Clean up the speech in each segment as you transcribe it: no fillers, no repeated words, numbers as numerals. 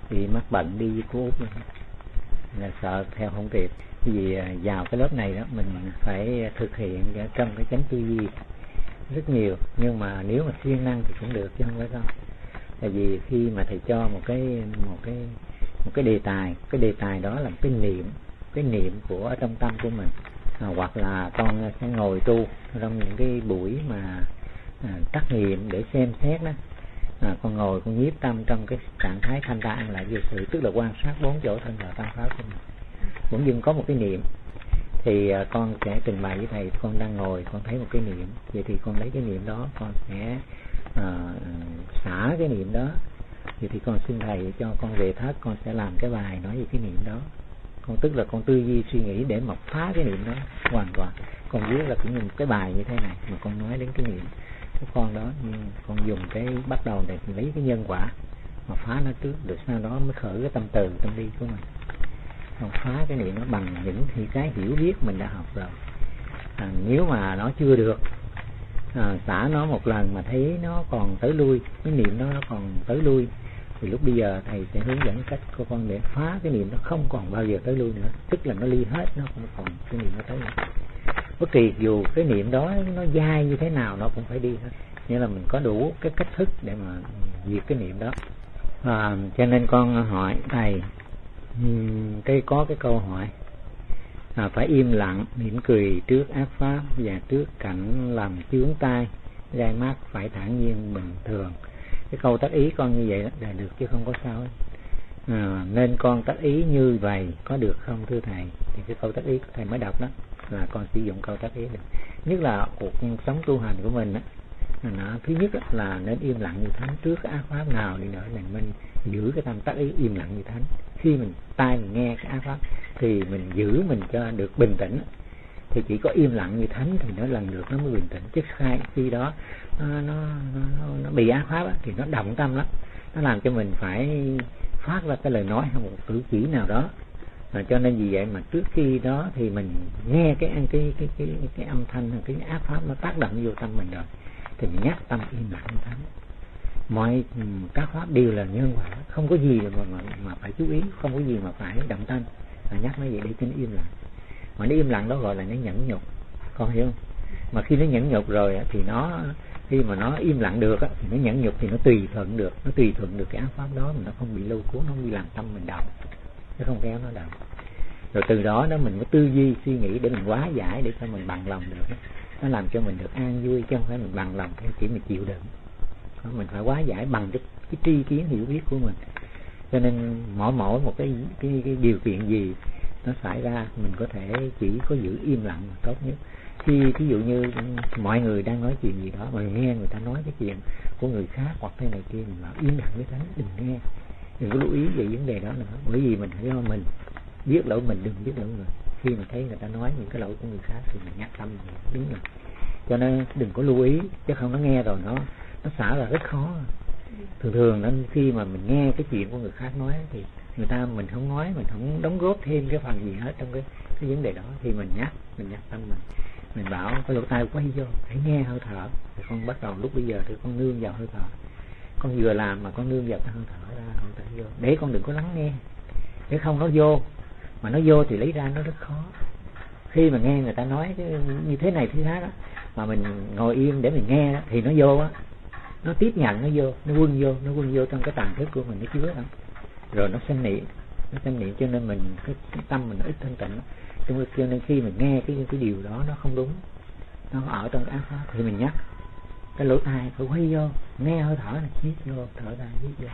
Vì mắc bận đi với cô Út là sợ theo không kịp. Vì vào cái lớp này đó mình phải thực hiện trong cái chánh tư duy rất nhiều, nhưng mà nếu mà siêng năng thì cũng được chứ không phải không. Tại vì khi mà thầy cho một cái đề tài đó là cái niệm của ở trong tâm của mình, hoặc là con sẽ ngồi tu trong những cái buổi mà trắc nghiệm để xem xét đó, con ngồi con nhiếp tâm trong cái trạng thái thanh ra an lạc vô sự, tức là quan sát 4 chỗ thân thọ tam pháp của mình. Bỗng dưng có một cái niệm thì con sẽ trình bày với thầy, con đang ngồi con thấy một cái niệm, vậy thì con lấy cái niệm đó con sẽ xả cái niệm đó. Vậy thì con xin thầy cho con về thất, con sẽ làm cái bài nói về cái niệm đó. Con tức là con tư duy suy nghĩ để mà phá cái niệm đó hoàn toàn. Con viết là cũng như một cái bài như thế này mà con nói đến cái niệm của con đó, nhưng con dùng cái bắt đầu để lấy cái nhân quả mà phá nó trước, được sau đó mới khởi cái tâm từ tâm đi của mình. Con phá cái niệm nó bằng những cái hiểu biết mình đã học rồi. Nếu mà nó chưa được, xả nó một lần mà thấy nó còn tới lui, cái niệm nó còn tới lui, thì lúc bây giờ thầy sẽ hướng dẫn cách của con để phá cái niệm nó không còn bao giờ tới lui nữa, tức là nó ly hết, nó không còn cái niệm nó tới nữa. Bất kỳ dù cái niệm đó nó dai như thế nào nó cũng phải đi hết, nghĩa là mình có đủ cái cách thức để mà diệt cái niệm đó. Cho nên con hỏi thầy, có cái câu hỏi phải im lặng mỉm cười trước ác pháp và trước cảnh làm chướng tai gai mắt, phải thản nhiên bình thường. Cái câu tác ý con như vậy là được chứ không có sao hết. Nên con tác ý như vậy có được không thưa thầy? Thì cái câu tác ý thầy mới đọc đó là con sử dụng câu tác ý được. Nhất là cuộc sống tu hành của mình đó, thứ nhất là nên im lặng như thánh trước cái ác pháp nào đi nữa, là mình giữ cái tâm tác ý im lặng như thánh. Khi mình tai mình nghe cái ác pháp thì mình giữ mình cho được bình tĩnh, thì chỉ có im lặng như thánh thì nó lần lượt nó mới bình tĩnh. Chứ khi đó nó bị ác pháp thì nó động tâm lắm, nó làm cho mình phải phát ra cái lời nói hay một cử chỉ nào đó. Cho nên vì vậy mà trước khi đó thì mình nghe cái âm thanh, cái ác pháp nó tác động vô tâm mình rồi thì mình nhắc tâm im lặng như thánh. Mọi các pháp đều là nhân quả, không có gì mà phải chú ý, không có gì mà phải động tâm, nhắc nó vậy để cho nó im lặng. Mà nó im lặng đó gọi là nó nhẫn nhục, con hiểu không? Mà khi nó nhẫn nhục rồi thì nó, khi mà nó im lặng được thì nó nhẫn nhục thì nó tùy thuận được, cái ác pháp đó, mà nó không bị lâu cuốn, nó không bị làm tâm mình động, nó không kéo nó động. Rồi từ đó mình mới tư duy suy nghĩ để mình hóa giải, để cho mình bằng lòng được. Nó làm cho mình được an vui, chứ không phải mình bằng lòng theo chỉ mình chịu đựng. Mình phải hóa giải bằng cái tri kiến hiểu biết của mình. Cho nên mỗi một cái điều kiện gì nó xảy ra, mình có thể chỉ có giữ im lặng là tốt nhất. Khi ví dụ như mọi người đang nói chuyện gì đó mà nghe người ta nói cái chuyện của người khác hoặc thế này kia, mình bảo im lặng với thánh, đừng nghe, đừng có lưu ý về vấn đề đó nữa. Bởi vì mình do mình biết lỗi mình, đừng biết lỗi người. Khi mà thấy người ta nói những cái lỗi của người khác thì mình nhắc tâm mình đúng rồi. Cho nên đừng có lưu ý, chứ không nó nghe rồi nó xả là rất khó. Thường nên khi mà mình nghe cái chuyện của người khác nói thì mình không nói, mình không đóng góp thêm cái phần gì hết trong cái vấn đề đó, thì mình nhắc tâm mình bảo cái lỗ tai quay vô hãy nghe hơi thở. Thì con bắt đầu lúc bây giờ thì con nương vào hơi thở, con vừa làm mà con nương vào cái hơi thở ra, hơi thở vô, để con đừng có lắng nghe, để không nó vô, mà nó vô thì lấy ra nó rất khó. Khi mà nghe người ta nói như thế này thế khác đó, mà mình ngồi im để mình nghe đó, thì nó vô á, nó tiếp nhận, nó vô, nó quân vô trong cái tàng thức của mình, nó chứa đó, rồi nó sanh niệm, cho nên mình cái tâm mình nó ít thanh tịnh. Cho nên khi mình nghe cái điều đó nó không đúng, nó ở trong ác pháp thì mình nhắc cái lỗ tai phải quay vô nghe hơi thở này, hít vô thở ra, hít vô.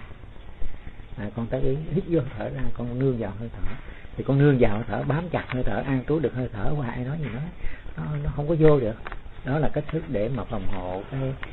Con tác ý hít vô thở ra, con nương vào hơi thở, thì con nương vào hơi thở, bám chặt hơi thở, an trú được hơi thở, qua ai nói gì nó không có vô được. Đó là cách thức để mà phòng hộ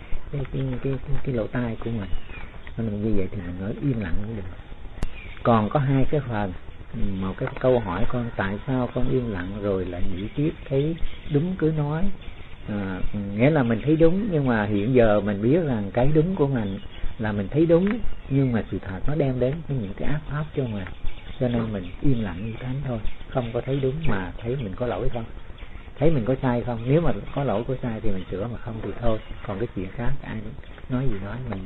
cái lỗ tai của mình. Nên như vậy thì mình nói im lặng cũng được. Còn có hai cái phần, một cái câu hỏi con, tại sao con im lặng rồi lại nghĩ tiếp thấy đúng cứ nói. Nghĩa là mình thấy đúng, nhưng mà hiện giờ mình biết rằng cái đúng của mình là mình thấy đúng, nhưng mà sự thật nó đem đến những cái ác pháp cho mình, cho nên mình im lặng như thánh thôi, không có thấy đúng mà thấy mình có lỗi không, thấy mình có sai không. Nếu mà có lỗi có sai thì mình sửa, mà không thì thôi. Còn cái chuyện khác ai nói gì nói, mình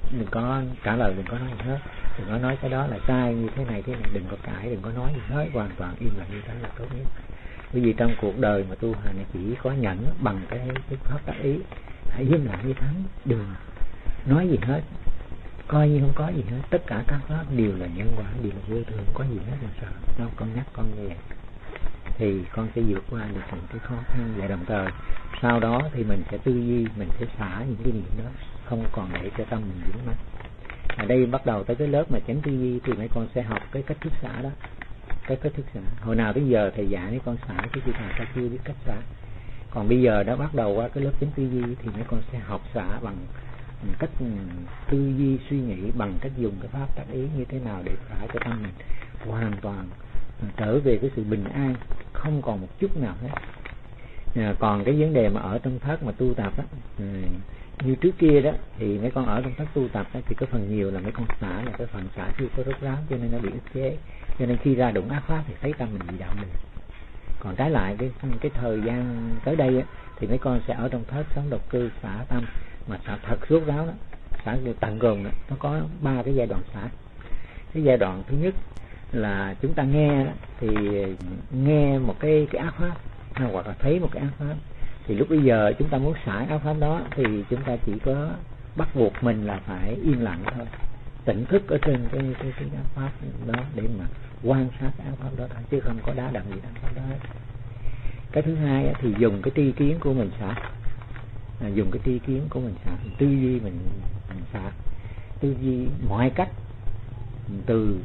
đừng có trả lời, đừng có nói gì hết, đừng có nói cái đó là sai như thế này, đừng có cãi, đừng có nói gì hết, hoàn toàn im lặng như thế là tốt nhất. Bởi vì trong cuộc đời mà tu hành chỉ có nhẫn bằng cái pháp tác ý, hãy im lặng như thế, đừng nói gì hết, coi như không có gì hết, tất cả các pháp đều là nhân quả, đều là vô thường, có gì hết làm sao. Đó, con nhắc con như vậy thì con sẽ vượt qua được những cái khó khăn, và đồng thời sau đó thì mình sẽ tư duy, mình sẽ xả những cái niệm đó, không còn để cho tâm mình dính mắc. Ở đây bắt đầu tới cái lớp mà chánh tư duy thì mấy con sẽ học cái cách thức xả đó, cái cách thức xả. Hồi nào tới giờ thầy dạy mấy con xả chứ khi nào ta chưa biết cách xả. Còn bây giờ đã bắt đầu qua cái lớp chánh tư duy thì mấy con sẽ học xả bằng cách tư duy suy nghĩ, bằng cách dùng cái pháp tác ý như thế nào để xả cho tâm mình hoàn toàn trở về cái sự bình an, không còn một chút nào hết. Còn cái vấn đề mà ở trong thất mà tu tập á, như trước kia đó thì mấy con ở trong thất tu tập đó, thì cái phần nhiều là mấy con xả là cái phần xả chưa có rốt ráo, cho nên nó bị ức chế, cho nên khi ra đụng ác pháp thì thấy tâm mình bị động. Còn trái lại cái thời gian tới đây á, thì mấy con sẽ ở trong thất sống độc cư xả tâm mà xả thật rốt ráo đó, xả tận cùng đó. Nó có 3 cái giai đoạn xả. Cái giai đoạn thứ nhất là chúng ta nghe đó, thì nghe một cái ác pháp hoặc là thấy một cái ác pháp, thì lúc bây giờ chúng ta muốn xả ác pháp đó thì chúng ta chỉ có bắt buộc mình là phải im lặng thôi, tỉnh thức ở trên cái ác pháp đó để mà quan sát cái ác pháp đó thôi, chứ không có đá đầm gì ác pháp đó. Cái thứ hai thì dùng cái tri kiến của mình xả, dùng cái tri kiến của mình xả, tư duy mình xả, tư duy mọi cách, từ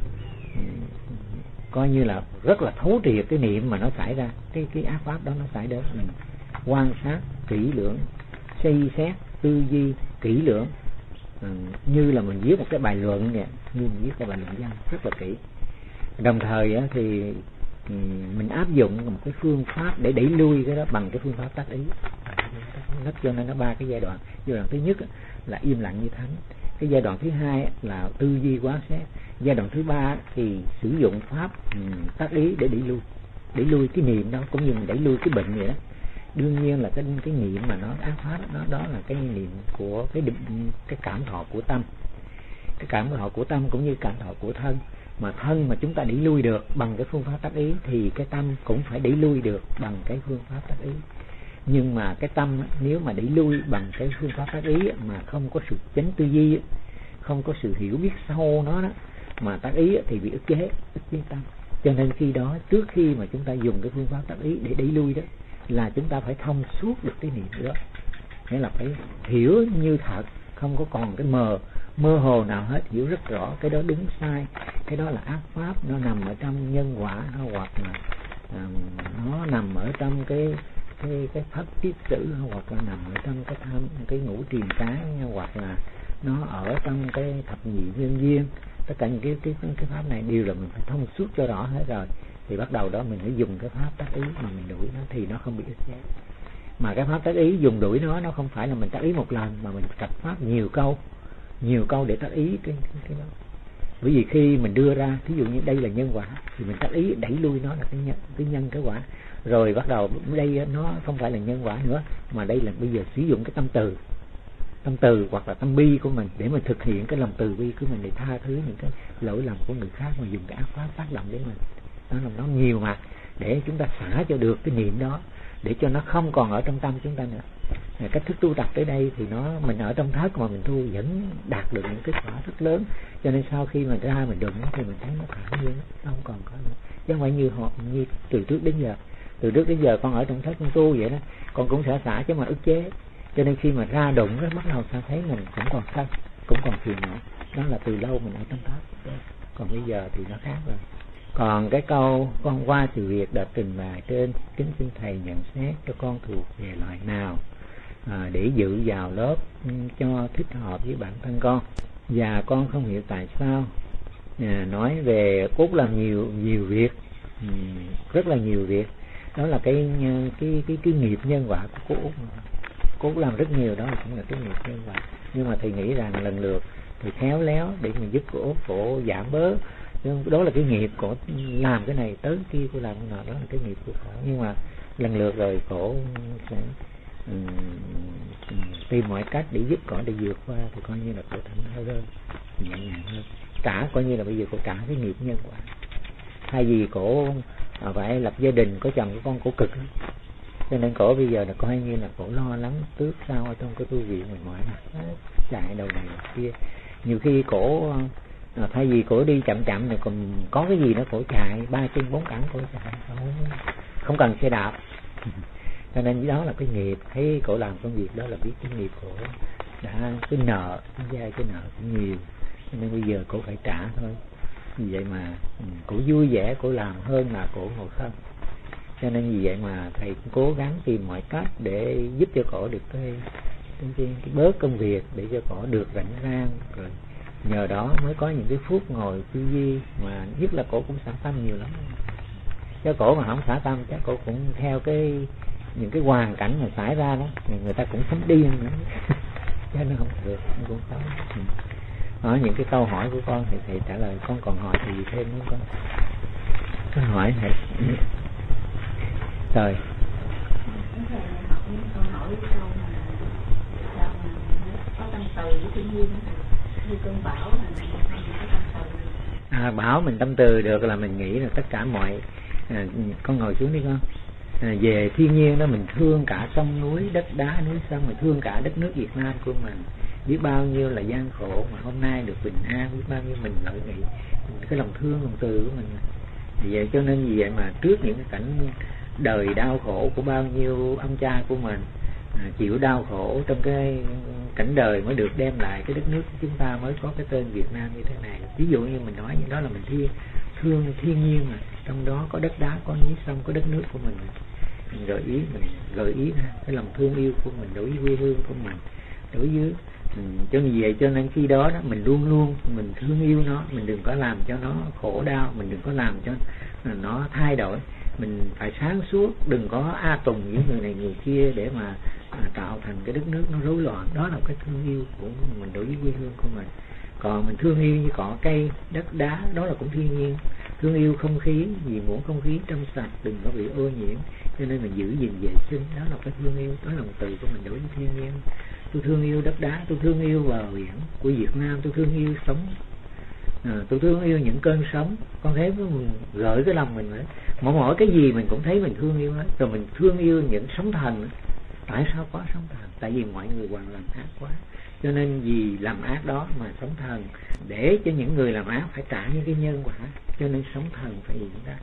coi như là rất là thấu triệt cái niệm mà nó xảy ra, cái ác pháp đó nó xảy đến, mình quan sát kỹ lưỡng, suy xét tư duy kỹ lưỡng, như là mình viết một cái bài luận vậy, như mình viết cái bài luận văn rất là kỹ. Đồng thời thì mình áp dụng một cái phương pháp để đẩy lui cái đó bằng cái phương pháp tác ý. Nó cho nên nó 3 cái giai đoạn. Giai đoạn thứ nhất là im lặng như thánh, cái giai đoạn thứ hai là tư duy quán xét, giai đoạn thứ 3 thì sử dụng pháp tác ý để đẩy lui cái niệm đó, cũng như mình đẩy lui cái bệnh vậy đó. Đương nhiên là cái niệm mà nó ác pháp đó là cái niệm của cái cảm thọ của tâm, cái cảm thọ của tâm cũng như cảm thọ của thân. Mà thân mà chúng ta đẩy lui được bằng cái phương pháp tác ý thì cái tâm cũng phải đẩy lui được bằng cái phương pháp tác ý. Nhưng mà cái tâm nếu mà đẩy lui bằng cái phương pháp tác ý mà không có sự chánh tư duy, không có sự hiểu biết sâu nó đó, mà tác ý thì bị ức chế tâm. Cho nên khi đó, trước khi mà chúng ta dùng cái phương pháp tác ý để đẩy lui đó, là chúng ta phải thông suốt được cái niệm đó, nghĩa là phải hiểu như thật, không có còn cái mơ hồ nào hết, hiểu rất rõ cái đó đúng sai, cái đó là ác pháp, nó nằm ở trong nhân quả, hoặc là nó nằm ở trong cái pháp kiết sử, hoặc là nằm ở trong cái ngũ triền tán, hoặc là nó ở trong cái thập nhị nhân duyên. Tất cả những cái pháp này đều là mình phải thông suốt cho rõ hết rồi, thì bắt đầu đó mình mới dùng cái pháp tác ý mà mình đuổi nó thì nó không bị ức chế. Mà cái pháp tác ý dùng đuổi nó không phải là mình tác ý một lần, mà mình tập pháp nhiều câu để tác ý cái đó. Bởi vì khi mình đưa ra, thí dụ như đây là nhân quả thì mình tác ý đẩy lui nó là cái nhân cái quả, rồi bắt đầu đây nó không phải là nhân quả nữa, mà đây là bây giờ sử dụng cái tâm từ hoặc là tâm bi của mình để mình thực hiện cái lòng từ bi của mình, để tha thứ những cái lỗi lầm của người khác, mà dùng cái ác pháp tác động đến mình. Nó nhiều mặt để chúng ta xả cho được cái niệm đó, để cho nó không còn ở trong tâm chúng ta nữa. Cách thức tu tập tới đây thì mình ở trong thất mà mình tu vẫn đạt được những kết quả rất lớn, cho nên sau khi mà ra mình đụng thì mình thấy nó thản nhiên, nó không còn có nữa. Chứ không phải như từ trước đến giờ con ở trong thất con tu vậy đó, con cũng sẽ xả chứ mà ức chế, cho nên khi mà ra đụng đó, bắt đầu ta thấy mình cũng còn sân, cũng còn phiền não. Đó là từ lâu mình ở trong thất, còn bây giờ thì nó khác rồi. Còn cái câu con qua sự việc đã trình bày trên, kính xin thầy nhận xét cho con thuộc về loại nào để dự vào lớp cho thích hợp với bản thân con, và con không hiểu tại sao nói về Út làm nhiều việc, rất là nhiều việc. Đó là cái nghiệp nhân quả của Út làm rất nhiều, đó cũng là cái nghiệp nhân quả. Nhưng mà thầy nghĩ rằng lần lượt thì khéo léo để mà giúp của Út cổ giảm bớt. Đó là cái nghiệp của làm cái này tới kia, của làm cái nọ, đó là cái nghiệp của cổ. Nhưng mà lần lượt rồi cổ sẽ tìm mọi cách để giúp cổ để vượt qua, thì coi như là cổ thảnh hơn, nhẹ nhàng hơn. Trả coi như là bây giờ cổ trả cái nghiệp nhân quả, thay vì cổ phải lập gia đình có chồng có con, cổ cực lắm. Cho nên cổ bây giờ là coi như là cổ lo lắng trước sau ở trong cái tu viện mình mỏi mặt chạy đầu này kia. Nhiều khi cổ thay vì cổ đi chậm chậm thì còn có cái gì đó cổ chạy 3 chân 4 cẳng, cổ chạy không cần xe đạp. Cho nên đó là cái nghiệp, thấy cổ làm công việc đó là biết cái nghiệp cổ đã cái nợ, cái nợ cũng nhiều, cho nên bây giờ cổ phải trả thôi. Vì vậy mà cổ vui vẻ, cổ làm hơn là cổ ngồi không. Cho nên vì vậy mà thầy cũng cố gắng tìm mọi cách để giúp cho cổ được cái bớt công việc, để cho cổ được rảnh rang, rồi nhờ đó mới có những cái phút ngồi tư duy. Mà nhất là cổ cũng xả tâm nhiều lắm, chứ cổ mà không xả tâm chắc cổ cũng theo những cái hoàn cảnh mà xảy ra đó, người ta cũng sống điên nữa. Chứ nó không được, nó cũng khó. Ở những cái câu hỏi của con thì thầy trả lời. Con còn hỏi gì thêm không con? Con hỏi thầy. Rồi. Con hỏi câu mà có tâm từ với thiên nhiên, như cơn bão là có tâm từ. Bảo mình tâm từ được là mình nghĩ là tất cả mọi con ngồi xuống đi con. Về thiên nhiên đó, mình thương cả sông núi, đất đá, núi sông, mình thương cả đất nước Việt Nam của mình. Biết bao nhiêu là gian khổ mà hôm nay được bình an, biết bao nhiêu mình lợi nghị, cái lòng thương, lòng từ của mình. Vì vậy cho nên vì vậy mà trước những cái cảnh đời đau khổ của bao nhiêu ông cha của mình chịu đau khổ trong cái cảnh đời mới được đem lại cái đất nước của chúng ta, mới có cái tên Việt Nam như thế này. Ví dụ như mình nói như đó là mình thương thiên nhiên, mà trong đó có đất đá, có núi sông, có đất nước của mình gợi ý ra cái lòng thương yêu của mình đối với quê hương của mình, đối với cho như vậy. Cho nên khi đó mình luôn luôn mình thương yêu nó, mình đừng có làm cho nó khổ đau, mình đừng có làm cho nó thay đổi. Mình phải sáng suốt, đừng có tùng những người này người kia để mà tạo thành cái đất nước nó rối loạn. Đó là cái thương yêu của mình đối với quê hương của mình. Còn mình thương yêu như cỏ cây, đất đá, đó là cũng thiên nhiên. Thương yêu không khí, vì muốn không khí trong sạch, đừng có bị ô nhiễm, cho nên mình giữ gìn vệ sinh. Đó là cái thương yêu, đó là một từ của mình đối với thiên nhiên. Tôi thương yêu đất đá, tôi thương yêu bờ biển của Việt Nam, tôi thương yêu sống, tôi thương yêu những cơn sóng. Con thấy mình gửi cái lòng mình đấy, mỗi cái gì mình cũng thấy mình thương yêu hết. Rồi mình thương yêu những sóng thần. Tại sao có sóng thần? Tại vì mọi người hoàn làm ác quá, cho nên vì làm ác đó mà sóng thần, để cho những người làm ác phải trả những cái nhân quả, cho nên sóng thần phải hiện ra.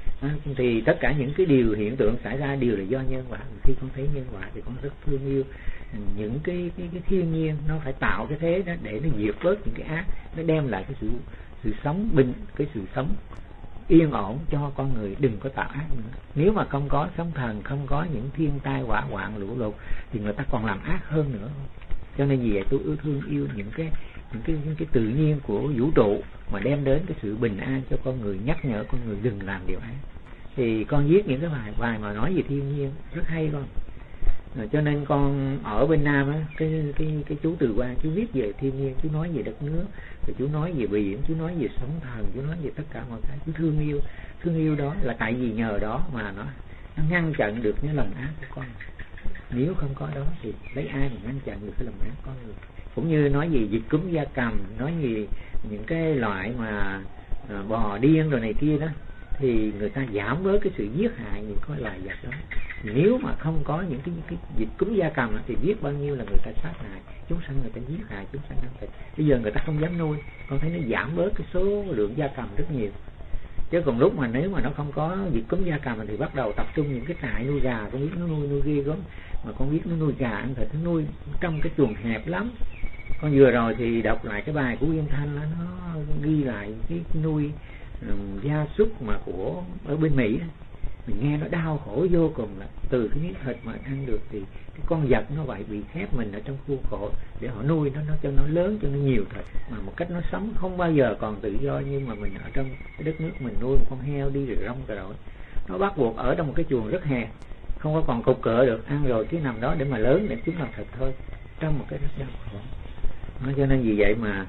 Thì tất cả những cái điều hiện tượng xảy ra đều là do nhân quả. Khi con thấy nhân quả thì con rất thương yêu những cái thiên nhiên, nó phải tạo cái thế đó để nó diệt bớt những cái ác, nó đem lại cái sự sống bình, cái sự sống yên ổn cho con người, đừng có tạo ác nữa. Nếu mà không có sóng thần, không có những thiên tai hỏa hoạn lũ lụt thì người ta còn làm ác hơn nữa. Cho nên vì vậy tôi thương yêu những cái tự nhiên của vũ trụ mà đem đến cái sự bình an cho con người, nhắc nhở con người đừng làm điều ác. Thì con viết những cái bài mà nói về thiên nhiên rất hay con. Cho nên con ở bên Nam á, cái chú Từ Quang chú viết về thiên nhiên, chú nói về đất nước, rồi chú nói về biển, chú nói về sóng thần, chú nói về tất cả mọi cái. Chú thương yêu đó là tại vì nhờ đó mà nó ngăn chặn được những lòng ác của con. Nếu không có đó thì lấy ai mà ngăn chặn được cái lòng ác con người. Cũng như nói về dịch cúm gia cầm, nói về những cái loại mà bò điên rồi này kia đó, thì người ta giảm bớt cái sự giết hại những cái loài vật đó. Nếu mà không có những cái dịch cúm gia cầm thì biết bao nhiêu là người ta sát hại chúng sanh, người ta giết hại chúng sanh ăn thịt. Bây giờ người ta không dám nuôi, con thấy nó giảm bớt cái số lượng gia cầm rất nhiều. Chứ còn lúc mà nếu mà nó không có dịch cúm gia cầm thì bắt đầu tập trung những cái trại nuôi gà, con biết nó nuôi ghê gớm, mà con biết nó nuôi gà ăn thịt, nó nuôi trong cái chuồng hẹp lắm. Con vừa rồi thì đọc lại cái bài của Yên Thanh đó, nó ghi lại cái nuôi gia súc mà của ở bên Mỹ, mình nghe nó đau khổ vô cùng, là từ cái miếng thịt mà ăn được thì cái con vật nó vậy bị khép mình ở trong khuôn khổ để họ nuôi nó cho nó lớn, cho nó nhiều thịt, mà một cách nó sống không bao giờ còn tự do. Nhưng mà mình ở trong cái đất nước mình nuôi một con heo đi rồi rong rồi nó bắt buộc ở trong một cái chuồng rất hẹp, không có còn cục cỡ được, ăn rồi cứ nằm đó để mà lớn để chúng làm thịt thôi, trong một cái rất đau khổ. Cho nên vì vậy mà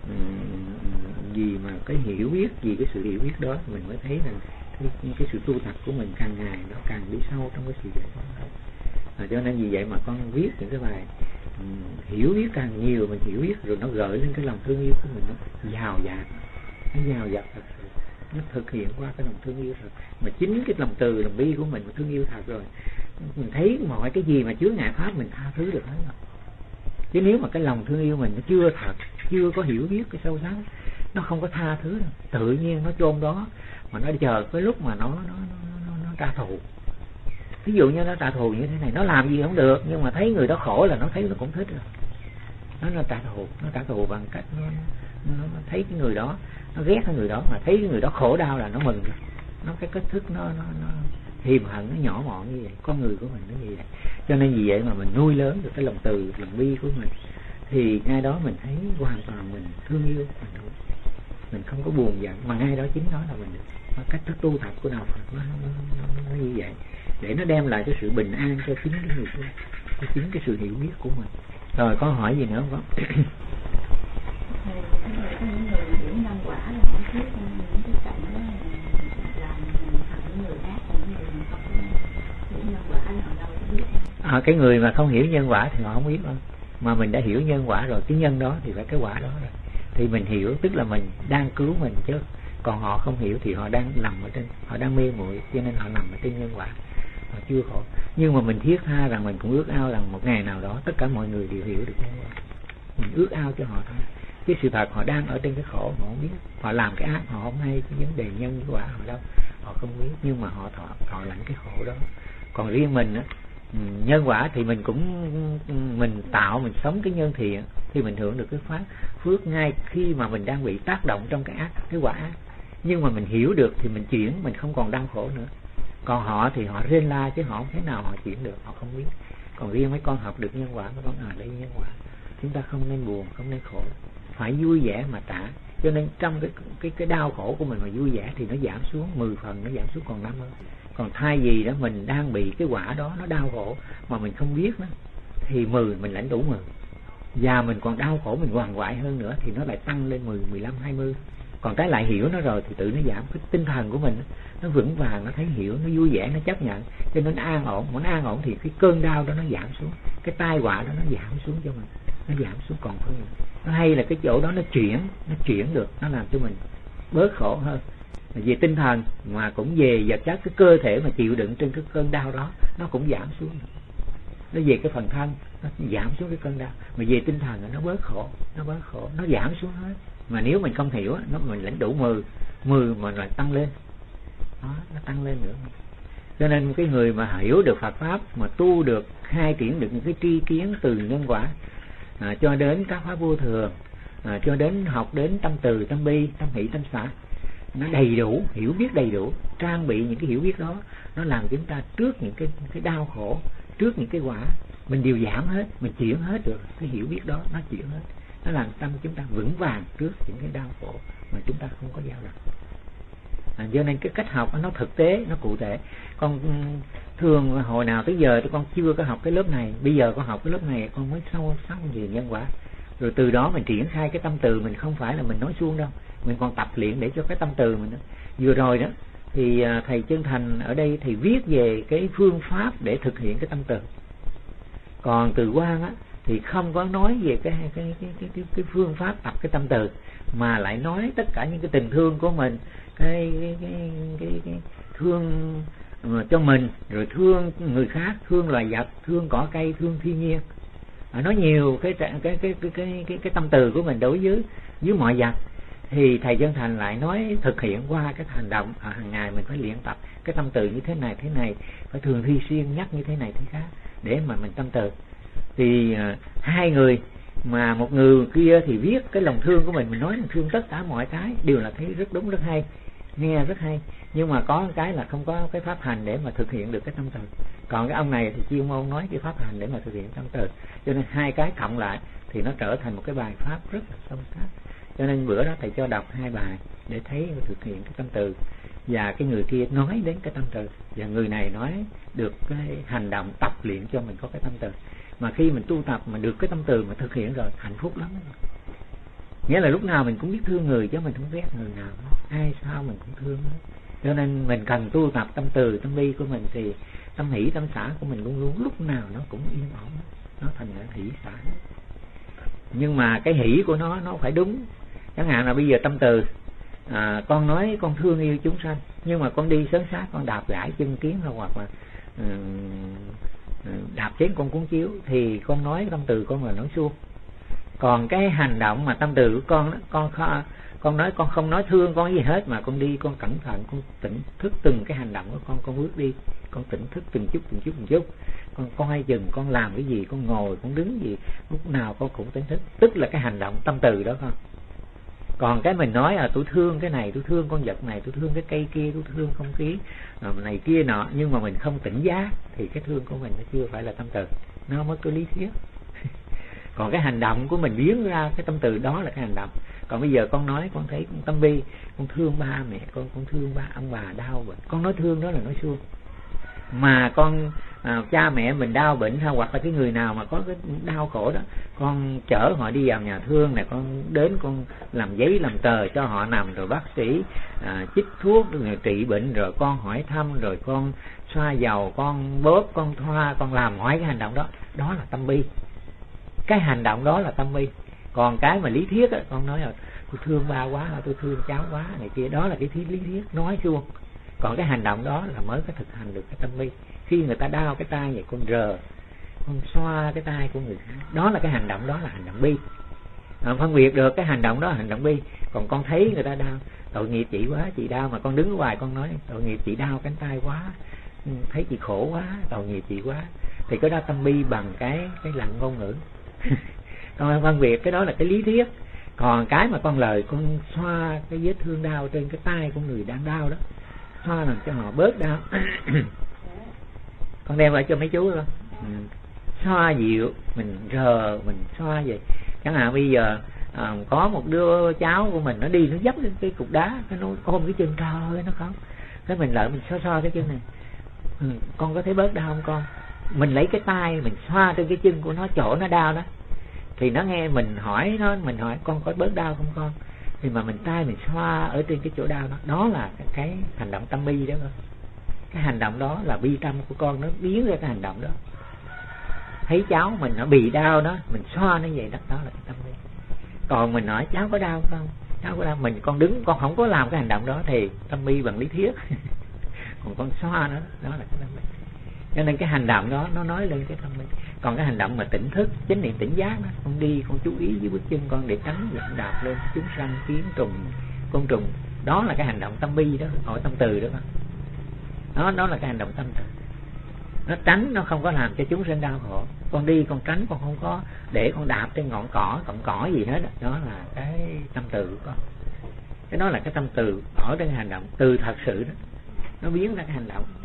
vì mà cái hiểu biết, vì cái sự hiểu biết đó mình mới thấy rằng cái sự tu tập của mình càng ngày nó càng đi sâu trong cái sự giải thoát. Cho nên vì vậy mà con viết những cái bài hiểu biết càng nhiều, mình hiểu biết rồi nó gợi lên cái lòng thương yêu của mình, nó giàu dạt, thật sự, nó thực hiện qua cái lòng thương yêu rồi. Mà chính cái lòng từ, lòng bi của mình mà thương yêu thật rồi, mình thấy mọi cái gì mà chướng ngại pháp mình tha thứ được hết rồi. Chứ nếu mà cái lòng thương yêu mình nó chưa thật, chưa có hiểu biết cái sâu sắc, nó không có tha thứ đâu. Tự nhiên nó chôn đó, mà nó chờ cái lúc mà nó trả thù. Ví dụ như nó trả thù như thế này, nó làm gì không được, nhưng mà thấy người đó khổ là nó thấy nó cũng thích rồi. Nó trả thù bằng cách nó thấy cái người đó, nó ghét cái người đó, mà thấy cái người đó khổ đau là nó mừng rồi. Nó cái cách thức nó hiềm hận, nó nhỏ mọn như vậy. Con người của mình nó như vậy. Cho nên vì vậy mà mình nuôi lớn được cái lòng từ, lòng bi của mình, thì ngay đó mình thấy hoàn toàn mình thương yêu mình không có buồn giận, mà ngay đó chính đó là mình cách thức tu tập của đạo Phật nó như vậy, để nó đem lại cái sự bình an cho chính cái người tu, cho chính cái sự hiểu biết của mình. Rồi có hỏi gì nữa không? Có những người hiểu nhân quả là họ biết những cái cảnh đó làm hại người khác, những người không hiểu nhân quả là họ đâu có biết. Cái người mà không hiểu nhân quả thì họ không biết đâu. Mà mình đã hiểu nhân quả rồi, cái nhân đó thì phải cái quả đó rồi. Thì mình hiểu, tức là mình đang cứu mình chứ. Còn họ không hiểu thì họ đang nằm ở trên, họ đang mê muội, cho nên họ nằm ở trên nhân quả, họ chưa khổ. Nhưng mà mình thiết tha rằng mình cũng ước ao rằng một ngày nào đó tất cả mọi người đều hiểu được nhân quả. Mình ước ao cho họ thôi. Chứ sự thật họ đang ở trên cái khổ, họ không biết. Họ làm cái ác, họ không hay cái vấn đề nhân quả họ đâu, họ không biết. Nhưng mà họ lãnh cái khổ đó. Còn riêng mình á, nhân quả thì mình cũng mình tạo, mình sống cái nhân thiện thì mình hưởng được cái phước ngay khi mà mình đang bị tác động trong cái ác, cái quả ác. Nhưng mà mình hiểu được thì mình chuyển, mình không còn đau khổ nữa. Còn họ thì họ rên la chứ họ không thế nào họ chuyển được, họ không biết. Còn riêng mấy con học được nhân quả, mấy con đây nhân quả, chúng ta không nên buồn, không nên khổ, phải vui vẻ mà trả. Cho nên trong cái đau khổ của mình mà vui vẻ thì nó giảm xuống 10 phần, nó giảm xuống còn 5 hơn. Còn thay vì đó mình đang bị cái quả đó nó đau khổ mà mình không biết đó, thì 10 mình lãnh đủ 10. Và mình còn đau khổ, mình hoàng hoại hơn nữa thì nó lại tăng lên 10, 15, 20. Còn cái lại hiểu nó rồi thì tự nó giảm. Cái tinh thần của mình nó vững vàng, nó thấy hiểu, nó vui vẻ, nó chấp nhận, cho nên nó an ổn. Mà nó an ổn thì cái cơn đau đó nó giảm xuống, cái tai họa đó nó giảm xuống cho mình, nó giảm xuống còn hơn. Nó hay là cái chỗ đó nó chuyển được, nó làm cho mình bớt khổ hơn. Về tinh thần mà cũng về vật chất, cái cơ thể mà chịu đựng trên cái cơn đau đó nó cũng giảm xuống. Nó về cái phần thân nó giảm xuống cái cơn đau, mà về tinh thần nó bớt khổ, nó giảm xuống hết. Mà nếu mình không hiểu nó mình lãnh đủ 10 mà lại tăng lên đó, nó tăng lên nữa. Cho nên cái người mà hiểu được Phật pháp, mà tu được, khai triển được những cái tri kiến từ nhân quả cho đến các pháp vô thường, cho đến học đến tâm từ, tâm bi, tâm hỷ, tâm xả, nó đầy đủ, hiểu biết đầy đủ, trang bị những cái hiểu biết đó, nó làm chúng ta trước những cái đau khổ, trước những cái quả mình đều giảm hết, mình chuyển hết được. Cái hiểu biết đó nó chuyển hết, nó làm tâm chúng ta vững vàng trước những cái đau khổ mà chúng ta không có dao động. Do nên cái cách học nó thực tế, nó cụ thể. Con thường hồi nào tới giờ con chưa có học cái lớp này, bây giờ con học cái lớp này con mới sâu về nhân quả. Rồi từ đó mình triển khai cái tâm từ mình, không phải là mình nói suông đâu, mình còn tập luyện để cho cái tâm từ mình đó. Vừa rồi đó thì thầy Chân Thành ở đây thì viết về cái phương pháp để thực hiện cái tâm từ. Còn Từ Quang á thì không có nói về cái phương pháp tập cái tâm từ, mà lại nói tất cả những cái tình thương của mình, cái thương cho mình, rồi thương người khác, thương loài vật, thương cỏ cây, thương thiên nhiên. Nói nhiều cái tâm từ của mình đối với mọi vật. Thì thầy Chân Thành lại nói thực hiện qua cái hành động hàng ngày mình phải luyện tập cái tâm từ như thế này, phải thường xuyên nhắc như thế này thế khác để mà mình tâm từ. Thì hai người mà một người kia thì viết cái lòng thương của mình nói lòng thương tất cả mọi cái đều là thấy rất đúng, rất hay, nghe rất hay. Nhưng mà có cái là không có cái pháp hành để mà thực hiện được cái tâm từ. Còn cái ông này thì chuyên môn nói cái pháp hành để mà thực hiện tâm từ. Cho nên hai cái cộng lại thì nó trở thành một cái bài pháp rất là sâu sắc. Cho nên bữa đó thầy cho đọc hai bài để thấy thực hiện cái tâm từ, và cái người kia nói đến cái tâm từ, và người này nói được cái hành động tập luyện cho mình có cái tâm từ. Mà khi mình tu tập mà được cái tâm từ mà thực hiện rồi, hạnh phúc lắm. Nghĩa là lúc nào mình cũng biết thương người chứ mình không ghét người nào, ai sao mình cũng thương hết. Cho nên mình cần tu tập tâm từ tâm bi của mình, thì tâm hỷ tâm xả của mình luôn luôn lúc nào nó cũng yên ổn, nó thành là hỷ xả. Nhưng mà cái hỷ của nó phải đúng. Chẳng hạn là bây giờ tâm từ, con nói con thương yêu chúng sanh, nhưng mà con đi sớm sát con đạp gãi chân kiến, hoặc là đạp chén con cuốn chiếu, thì con nói tâm từ con là nói suông. Còn cái hành động mà tâm từ của con đó, con nói con không nói thương con gì hết, mà con đi con cẩn thận, con tỉnh thức từng cái hành động của con bước đi, con tỉnh thức từng chút, con hay chừng con làm cái gì, con ngồi con đứng gì, lúc nào con cũng tỉnh thức, tức là cái hành động tâm từ đó con. Còn cái mình nói tôi thương cái này, tôi thương con vật này, tôi thương cái cây kia, tôi thương không khí này kia nọ, nhưng mà mình không tỉnh giác, thì cái thương của mình nó chưa phải là tâm từ, nó mới có lý thuyết. Còn cái hành động của mình biến ra cái tâm từ đó là cái hành động. Còn bây giờ con nói con thấy con tâm bi, con thương ba mẹ con thương ông bà đau bệnh, con nói thương đó là nói suông. Mà con cha mẹ mình đau bệnh, hay hoặc là cái người nào mà có cái đau khổ đó, con chở họ đi vào nhà thương này, con đến con làm giấy làm tờ cho họ nằm, rồi bác sĩ chích thuốc rồi trị bệnh, rồi con hỏi thăm, rồi con xoa dầu, con bóp, con thoa, con làm mọi cái hành động đó, đó là tâm bi. Cái hành động đó là tâm bi. Còn cái mà lý thuyết á, con nói là tôi thương ba quá, tôi thương cháu quá này kia, đó là cái lý thuyết nói suông. Còn cái hành động đó là mới có thực hành được cái tâm bi. Khi người ta đau cái tay vậy, con rờ, con xoa cái tay của người khác, đó là cái hành động, đó là hành động bi. Phân biệt được cái hành động đó là hành động bi. Còn con thấy người ta đau, tội nghiệp chị quá, chị đau, mà con đứng ở ngoài con nói tội nghiệp chị đau cánh tay quá, thấy chị khổ quá, tội nghiệp chị quá, thì cái đó tâm bi bằng cái lặng ngôn ngữ. Con phân biệt cái đó là cái lý thuyết. Còn cái mà con lời con xoa cái vết thương đau trên cái tay của người đang đau đó, xoa làm cho họ bớt đau. Con đem lại cho mấy chú luôn. Xoa dịu, mình rờ, mình xoa vậy. Chẳng hạn bây giờ có một đứa cháu của mình, nó đi nó dấp lên cái cục đá, nó ôm cái chân, trời ơi nó không. Cái mình lại mình xoa cái chân này, con có thấy bớt đau không con? Mình lấy cái tay mình xoa trên cái chân của nó, chỗ nó đau đó, thì nó nghe mình hỏi mình hỏi con có bớt đau không con, thì mà mình tay mình xoa ở trên cái chỗ đau đó, đó là cái hành động tâm bi đó. Cái hành động đó là bi tâm của con, nó biến ra cái hành động đó. Thấy cháu mình nó bị đau đó, mình xoa nó vậy đó, đó là cái tâm bi. Còn mình nói cháu có đau không, cháu có đau, mình con đứng con không có làm cái hành động đó thì tâm bi bằng lý thuyết. Còn con xoa nó, đó là cái tâm bi. Cho nên cái hành động đó nó nói lên cái tâm bi. Còn cái hành động mà tỉnh thức, chánh niệm tỉnh giác đó, con đi con chú ý với bước chân con để tránh dậm đạp lên chúng sanh, kiến trùng, côn trùng, đó là cái hành động tâm bi đó, hỏi tâm từ đó con. Đó là cái hành động tâm từ. Nó tránh, nó không có làm cho chúng sinh đau khổ. Con đi con tránh, con không có để con đạp trên ngọn cỏ, cọng cỏ gì hết. Đó là cái tâm từ của con. Cái đó là cái tâm từ ở trên hành động từ thật sự đó, nó biến ra cái hành động.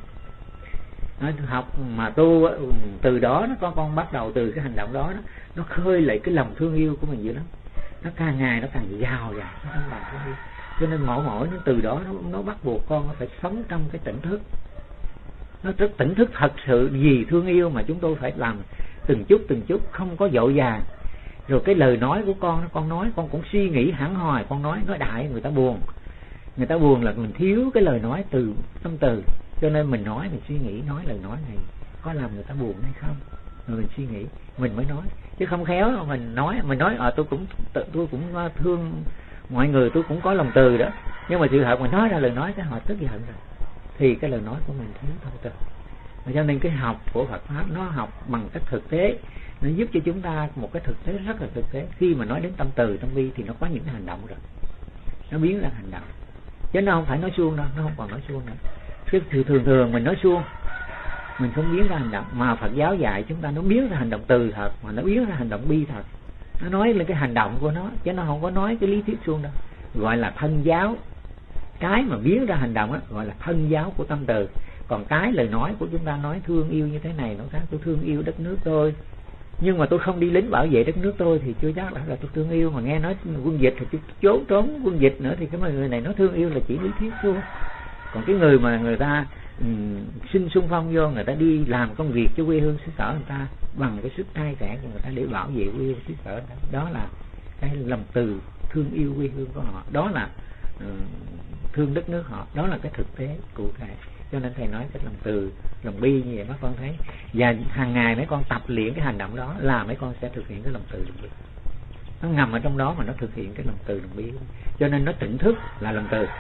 Học mà tu từ đó nó con bắt đầu từ cái hành động đó, nó khơi lại cái lòng thương yêu của mình dữ lắm. Nó càng ngày nó càng giàu dạt nó trong lòng thương yêu. Cho nên mỗi nó từ đó nó bắt buộc con nó phải sống trong cái tỉnh thức. Nó rất tỉnh thức thật sự vì thương yêu mà chúng tôi phải làm từng chút không có dội vàng. Rồi cái lời nói của con nói con cũng suy nghĩ hẳn hòi, con nói đại người ta buồn. Người ta buồn là mình thiếu cái lời nói từ tâm từ. Cho nên mình nói, mình suy nghĩ nói lời nói này có làm người ta buồn hay không, rồi mình suy nghĩ mình mới nói, chứ không khéo mình nói tôi cũng thương mọi người, tôi cũng có lòng từ đó, nhưng mà sự thật mình nói ra lời nói cái họ tức giận rồi, thì cái lời nói của mình thiếu tâm từ. Cho nên cái học của Phật pháp nó học bằng cách thực tế, nó giúp cho chúng ta một cái thực tế rất là thực tế. Khi mà nói đến tâm từ tâm bi thì nó có những cái hành động rồi, nó biến ra hành động, chứ nó không phải nói suông đâu, nó không còn nói suông nữa. Cái thường mình nói suông, mình không biến ra hành động, mà Phật giáo dạy chúng ta nó biến ra hành động từ thật, mà nó biến ra hành động bi thật. Nó nói lên cái hành động của nó, chứ nó không có nói cái lý thuyết suông đâu. Gọi là thân giáo. Cái mà biến ra hành động á gọi là thân giáo của tâm từ. Còn cái lời nói của chúng ta nói thương yêu như thế này, nó khác, tôi thương yêu đất nước tôi, nhưng mà tôi không đi lính bảo vệ đất nước tôi thì chưa chắc là tôi thương yêu. Mà nghe nói quân dịch thì tôi trốn quân dịch nữa, thì cái người này nó thương yêu là chỉ lý thuyết suông. Còn cái người mà người ta xin xung phong vô, người ta đi làm công việc cho quê hương xứ sở người ta bằng cái sức trai trẻ của người ta để bảo vệ quê hương xứ sở, đó là cái lòng từ thương yêu quê hương của họ. Đó là thương đất nước họ. Đó là cái thực tế cụ thể. Cho nên thầy nói cái lòng từ, lòng bi như vậy mấy con thấy. Và hàng ngày mấy con tập luyện cái hành động đó là mấy con sẽ thực hiện cái lòng từ lòng bi. Nó ngầm ở trong đó mà nó thực hiện cái lòng từ lòng bi. Cho nên nó tỉnh thức là lòng từ.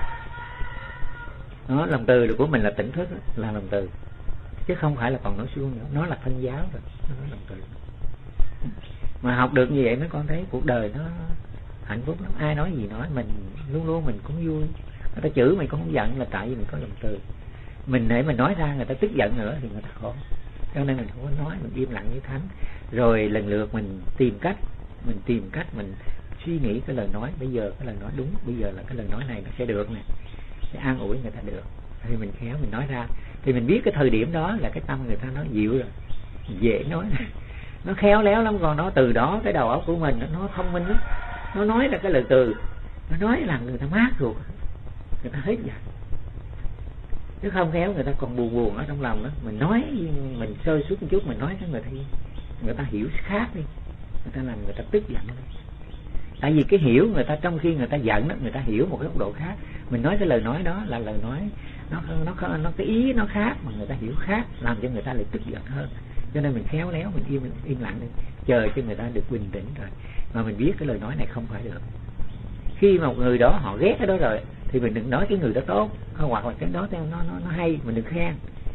Nó lòng từ của mình là tỉnh thức là lòng từ, chứ không phải là còn nói suông nữa. Nó là thân giáo rồi, nó là lòng từ. Mà học được như vậy mấy con thấy cuộc đời nó hạnh phúc lắm. Ai nói gì nói, mình luôn luôn mình cũng vui. Người ta chửi mình cũng không giận là tại vì mình có lòng từ. Mình để mình nói ra người ta tức giận nữa thì người ta khổ. Cho nên mình không có nói, mình im lặng như thánh. Rồi lần lượt mình tìm cách mình suy nghĩ cái lời nói. Bây giờ cái lời nói đúng, bây giờ là cái lời nói này nó sẽ được nè, sẽ an ủi người ta được. Thì mình khéo mình nói ra, thì mình biết cái thời điểm đó là cái tâm người ta nói dịu rồi, dễ nói. Nó khéo léo lắm. Còn nó từ đó cái đầu óc của mình nó thông minh lắm. Nó nói ra cái lời từ, nó nói làm người ta mát ruột, người ta hết giận. Chứ không khéo người ta còn buồn ở trong lòng đó. Mình nói, mình sơ suất một chút, mình nói cho người ta hiểu khác đi, người ta làm người ta tức giận đi. Tại vì cái hiểu người ta trong khi người ta giận đó, người ta hiểu một cái góc độ khác. Mình nói cái lời nói đó là lời nói nó cái ý nó khác mà người ta hiểu khác, làm cho người ta lại tức giận hơn. Cho nên mình khéo léo, mình im lặng đi, chờ cho người ta được bình tĩnh rồi mà mình biết cái lời nói này không phải được. Khi mà một người đó họ ghét cái đó rồi thì mình đừng nói cái người đó tốt, hoặc là cái đó nó hay, mình đừng khen.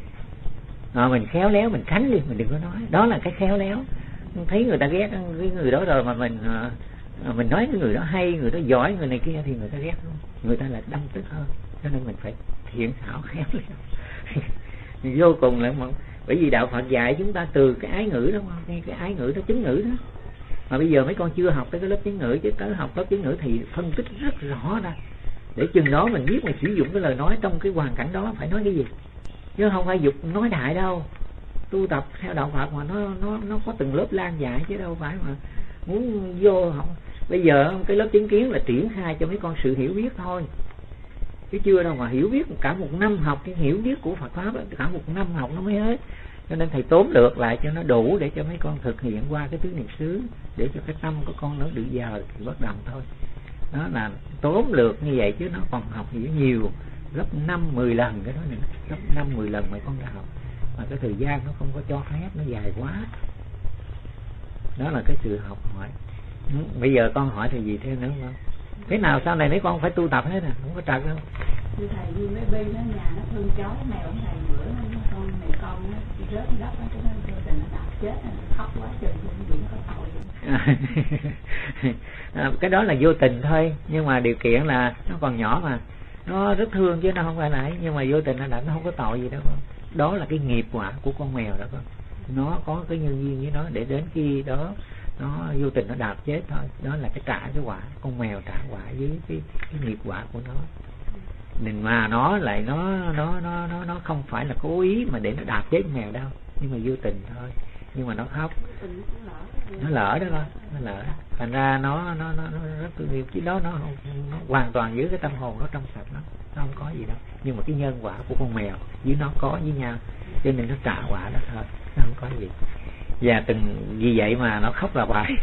Mình khéo léo mình tránh đi, mình đừng có nói. Đó là cái khéo léo. Thấy người ta ghét cái người đó rồi mà mình nói cái người đó hay, người đó giỏi, người này kia thì người ta ghét luôn, người ta là đâm tức hơn. Cho nên mình phải thiện xảo khéo léo. Vô cùng là bởi vì đạo Phật dạy chúng ta từ cái ái ngữ đó, cái ái ngữ đó, chứng ngữ đó. Mà bây giờ mấy con chưa học tới cái lớp chứng ngữ, chứ tới học lớp chứng ngữ thì phân tích rất rõ ra, để chừng đó mình biết mình sử dụng cái lời nói trong cái hoàn cảnh đó phải nói cái gì, chứ không phải dục nói đại đâu. Tu tập theo đạo Phật mà nó có từng lớp lan dạy, chứ đâu phải mà muốn vô học. Bây giờ cái lớp chứng kiến là triển khai cho mấy con sự hiểu biết thôi, chứ chưa đâu mà hiểu biết. Cả một năm học cái hiểu biết của Phật pháp, cả một năm học nó mới hết. Cho nên thầy tóm lược lại cho nó đủ để cho mấy con thực hiện qua cái tứ niệm xứ, để cho cái tâm của con nó được giờ thì bất động thôi. Đó là tóm lược như vậy, chứ nó còn học nhiều gấp 5-10 lần cái đó này, gấp 5-10 lần mấy con đã học, mà cái thời gian nó không có cho phép, nó dài quá. Đó là cái sự học hỏi. Bây giờ con hỏi thì gì thêm nữa không? Thế nào sau này mấy con phải tu tập hết à, không có trật đâu. Như thầy Duy với Bi nó nhà nó thương chó mèo, thầy bữa con mẹ con nó rớt đất đó, cái nó tình nó đạp chết, nó khóc quá trời, cũng có tội. Cái đó là vô tình thôi, nhưng mà điều kiện là nó còn nhỏ mà, nó rất thương chứ nó không phải là, nhưng mà vô tình nó không có tội gì đâu con. Đó là cái nghiệp quả của con mèo đó con. Nó có cái nhân duyên với nó, để đến khi đó nó vô tình nó đạp chết thôi. Đó là cái trả cái quả, con mèo trả quả với cái nghiệp quả của nó. Nên mà nó lại nó không phải là cố ý mà để nó đạp chết mèo đâu, nhưng mà vô tình thôi. Nhưng mà nó khóc, nó lỡ đó con, nó lỡ. Thành ra nó rất thương yêu, chứ đó nó hoàn toàn giữ cái tâm hồn nó trong sạch lắm, nó không có gì đâu. Nhưng mà cái nhân quả của con mèo với nó có với nhau, cho nên nó trả quả đó thôi, nó không có gì. Và vì vậy mà nó khóc là bài.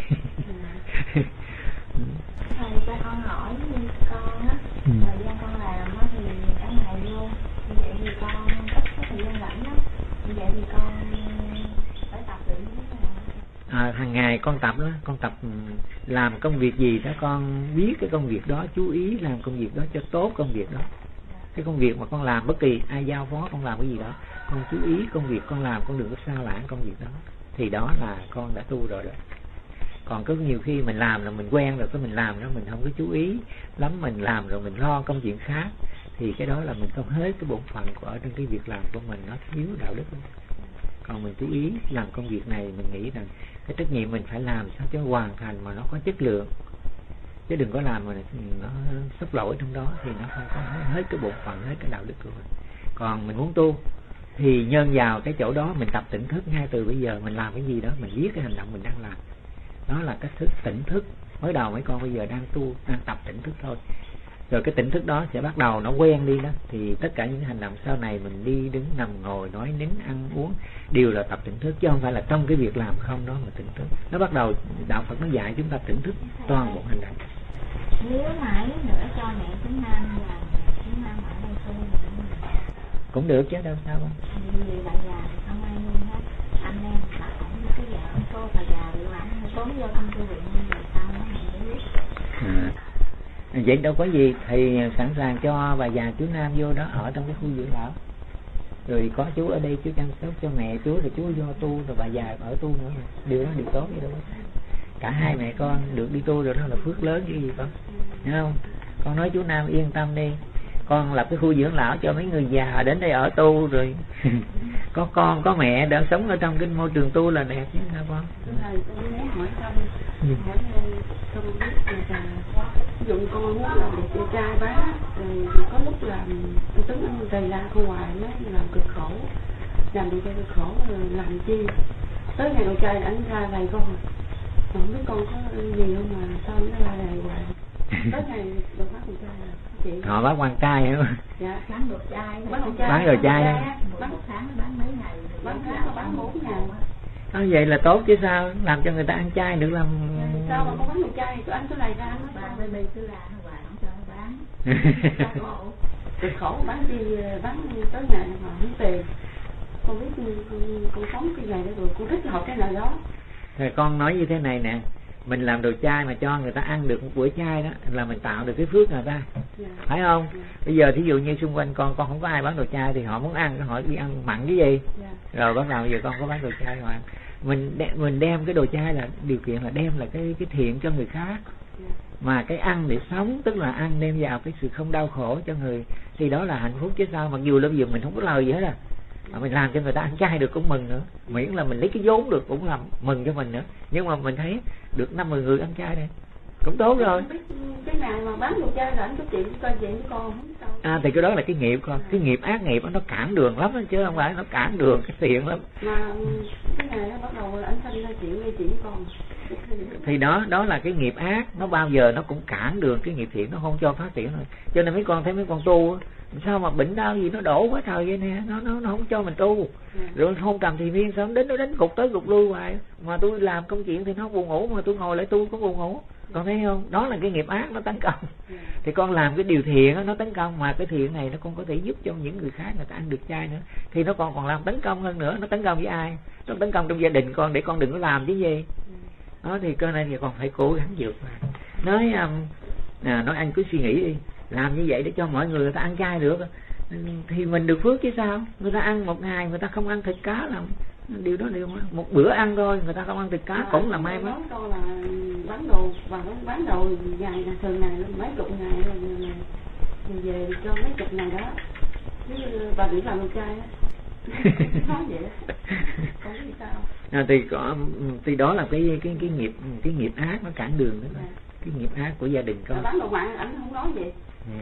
Thầy cho con hỏi con á, thời gian con làm á thì cả ngày luôn, như vậy thì con ít có thời gian rảnh lắm, như vậy thì con phải tập luyện như thế nào? Hàng ngày con tập đó, con tập làm công việc gì đó con biết cái công việc đó, chú ý làm công việc đó cho tốt công việc đó. Cái công việc mà con làm, bất kỳ ai giao phó con làm cái gì đó, con chú ý công việc con làm, con đừng có sao lãng công việc đó, thì đó là con đã tu rồi đó. Còn có nhiều khi mình làm là mình quen rồi, cái mình làm đó mình không có chú ý lắm, mình làm rồi mình lo công chuyện khác, thì cái đó là mình không hết cái bổn phận của ở trong cái việc làm của mình, nó thiếu đạo đức. Còn mình chú ý làm công việc này, mình nghĩ rằng cái trách nhiệm mình phải làm sao cho hoàn thành mà nó có chất lượng, chứ đừng có làm mà nó xúc lỗi trong đó thì nó không có hết cái bổn phận, hết cái đạo đức của mình. Còn mình muốn tu thì nhân vào cái chỗ đó mình tập tỉnh thức ngay từ bây giờ, mình làm cái gì đó mình biết cái hành động mình đang làm. Đó là cái thức tỉnh thức. Mới đầu mấy con bây giờ đang tu, đang tập tỉnh thức thôi. Rồi cái tỉnh thức đó sẽ bắt đầu nó quen đi đó, thì tất cả những hành động sau này mình đi đứng nằm ngồi nói nín ăn uống đều là tập tỉnh thức, chứ không phải là trong cái việc làm không đó mà tỉnh thức. Nó bắt đầu đạo Phật nó dạy chúng ta tỉnh thức toàn bộ hành động. Nếu mãi nữa cho mẹ chúng Nam làm chúng Nam cũng được chứ đâu sao không. Vì bạn già thì không ai nuôi hết, anh em bà cũng cái vợ ông cô bà già bị bạn tốn vô thăm thư viện rồi sao nó không biết. Vậy đâu có gì, thì sẵn sàng cho bà già chú Nam vô đó ở trong cái khu dưỡng lão, rồi có chú ở đây chú chăm sóc cho mẹ chú, rồi chú vô tu, rồi bà già ở tu nữa, điều đó điều tốt vậy đâu. Cả hai mẹ con được đi tu rồi, đó là phước lớn chứ gì con, hiểu không? Con nói chú Nam yên tâm đi, con lập cái khu dưỡng lão cho mấy người già đến đây ở tu rồi có con có mẹ đã sống ở trong cái môi trường tu là đẹp chứ sao con. Thầy con muốn hỏi thăm con biết là dụng con muốn làm đẹp trai bá, rồi có lúc làm anh Tuấn anh rầy la con hoài nó làm cực khổ, làm đẹp trai cực khổ rồi làm chi tới ngày đầu trai anh ra rầy con, không biết con có gì không mà sao nó ra rầy hoài tới ngày đầu bác con trai là chị họ bác quan trai hả? dạ Bán đồ chai, bán đồ chai bán một tháng bán mấy ngày, bán tháng là bán 4 ngày. Vậy là tốt chứ sao, làm cho người ta ăn chay được làm sao mà con bán đồ chay, tụi anh cứ lầy ra anh bán bên đây cứ là hoài không cho nó bán. Cực khổ bán đi, bán tới ngày mà không tiền. Con biết con sống cái ngày đó rồi, con thích học cái nào đó. Thì con nói như thế này nè, mình làm đồ chay mà cho người ta ăn được một bữa chay đó là mình tạo được cái phước người ta, phải không? Bây giờ thí dụ như xung quanh con không có ai bán đồ chay thì họ muốn ăn, họ đi ăn mặn cái gì, rồi bắt đầu giờ con có bán đồ chay mà mình đem cái đồ chay là điều kiện là đem là cái thiện cho người khác, mà cái ăn để sống, tức là ăn đem vào cái sự không đau khổ cho người, thì đó là hạnh phúc chứ sao. Mặc dù là bây giờ mình không có lời gì hết à, mà mình làm cho người ta ăn chay được cũng mừng nữa, miễn là mình lấy cái vốn được cũng làm mừng cho mình nữa. Nhưng mà mình thấy được 5-10 người ăn chay đây cũng tốt rồi. Cái ngày mà bán đồ chay là anh có chuyện coi chuyện với con không? Thì cái đó là cái nghiệp con, cái nghiệp ác nghiệp nó cản đường lắm đó, chứ không phải nó cản đường cái thiện lắm. Mà cái ngày đó bắt đầu là anh sanh ra chuyện với con. Thì đó là cái nghiệp ác, nó bao giờ nó cũng cản đường cái nghiệp thiện, nó không cho phát triển thôi. Cho nên mấy con thấy mấy con tu sao mà bệnh đau gì nó đổ quá trời vậy nè, nó không cho mình tu. Rồi không cầm thì viên sao đến nó đánh cục tới cục lui hoài, mà tôi làm công chuyện thì nó buồn ngủ, mà tôi ngồi lại tu có buồn ngủ. Con thấy không, đó là cái nghiệp ác nó tấn công. Thì con làm cái điều thiện nó tấn công, mà cái thiện này nó còn có thể giúp cho những người khác người ta ăn được chay nữa, thì nó còn làm tấn công hơn nữa. Nó tấn công với ai? Nó tấn công trong gia đình con, để con đừng có làm chứ gì đó. Thì cơ này thì con phải cố gắng vượt qua. Nói anh cứ suy nghĩ đi, làm như vậy để cho mọi người ta ăn chay được thì mình được phước chứ sao. Người ta ăn một ngày, người ta không ăn thịt cá là điều đó điều một bữa ăn thôi, người ta không ăn thịt cá cũng là may mắn. Con là bán đồ và bán đồ ngày là thường ngày mấy chục ngày rồi về cho mấy chục ngày đó, chứ bà đừng làm đồ chay á. Nói vậy con biết sao. Thì đó là cái nghiệp ác nó cản đường đó. Cái nghiệp ác của gia đình con. Bán đồ mặn ảnh không nói vậy.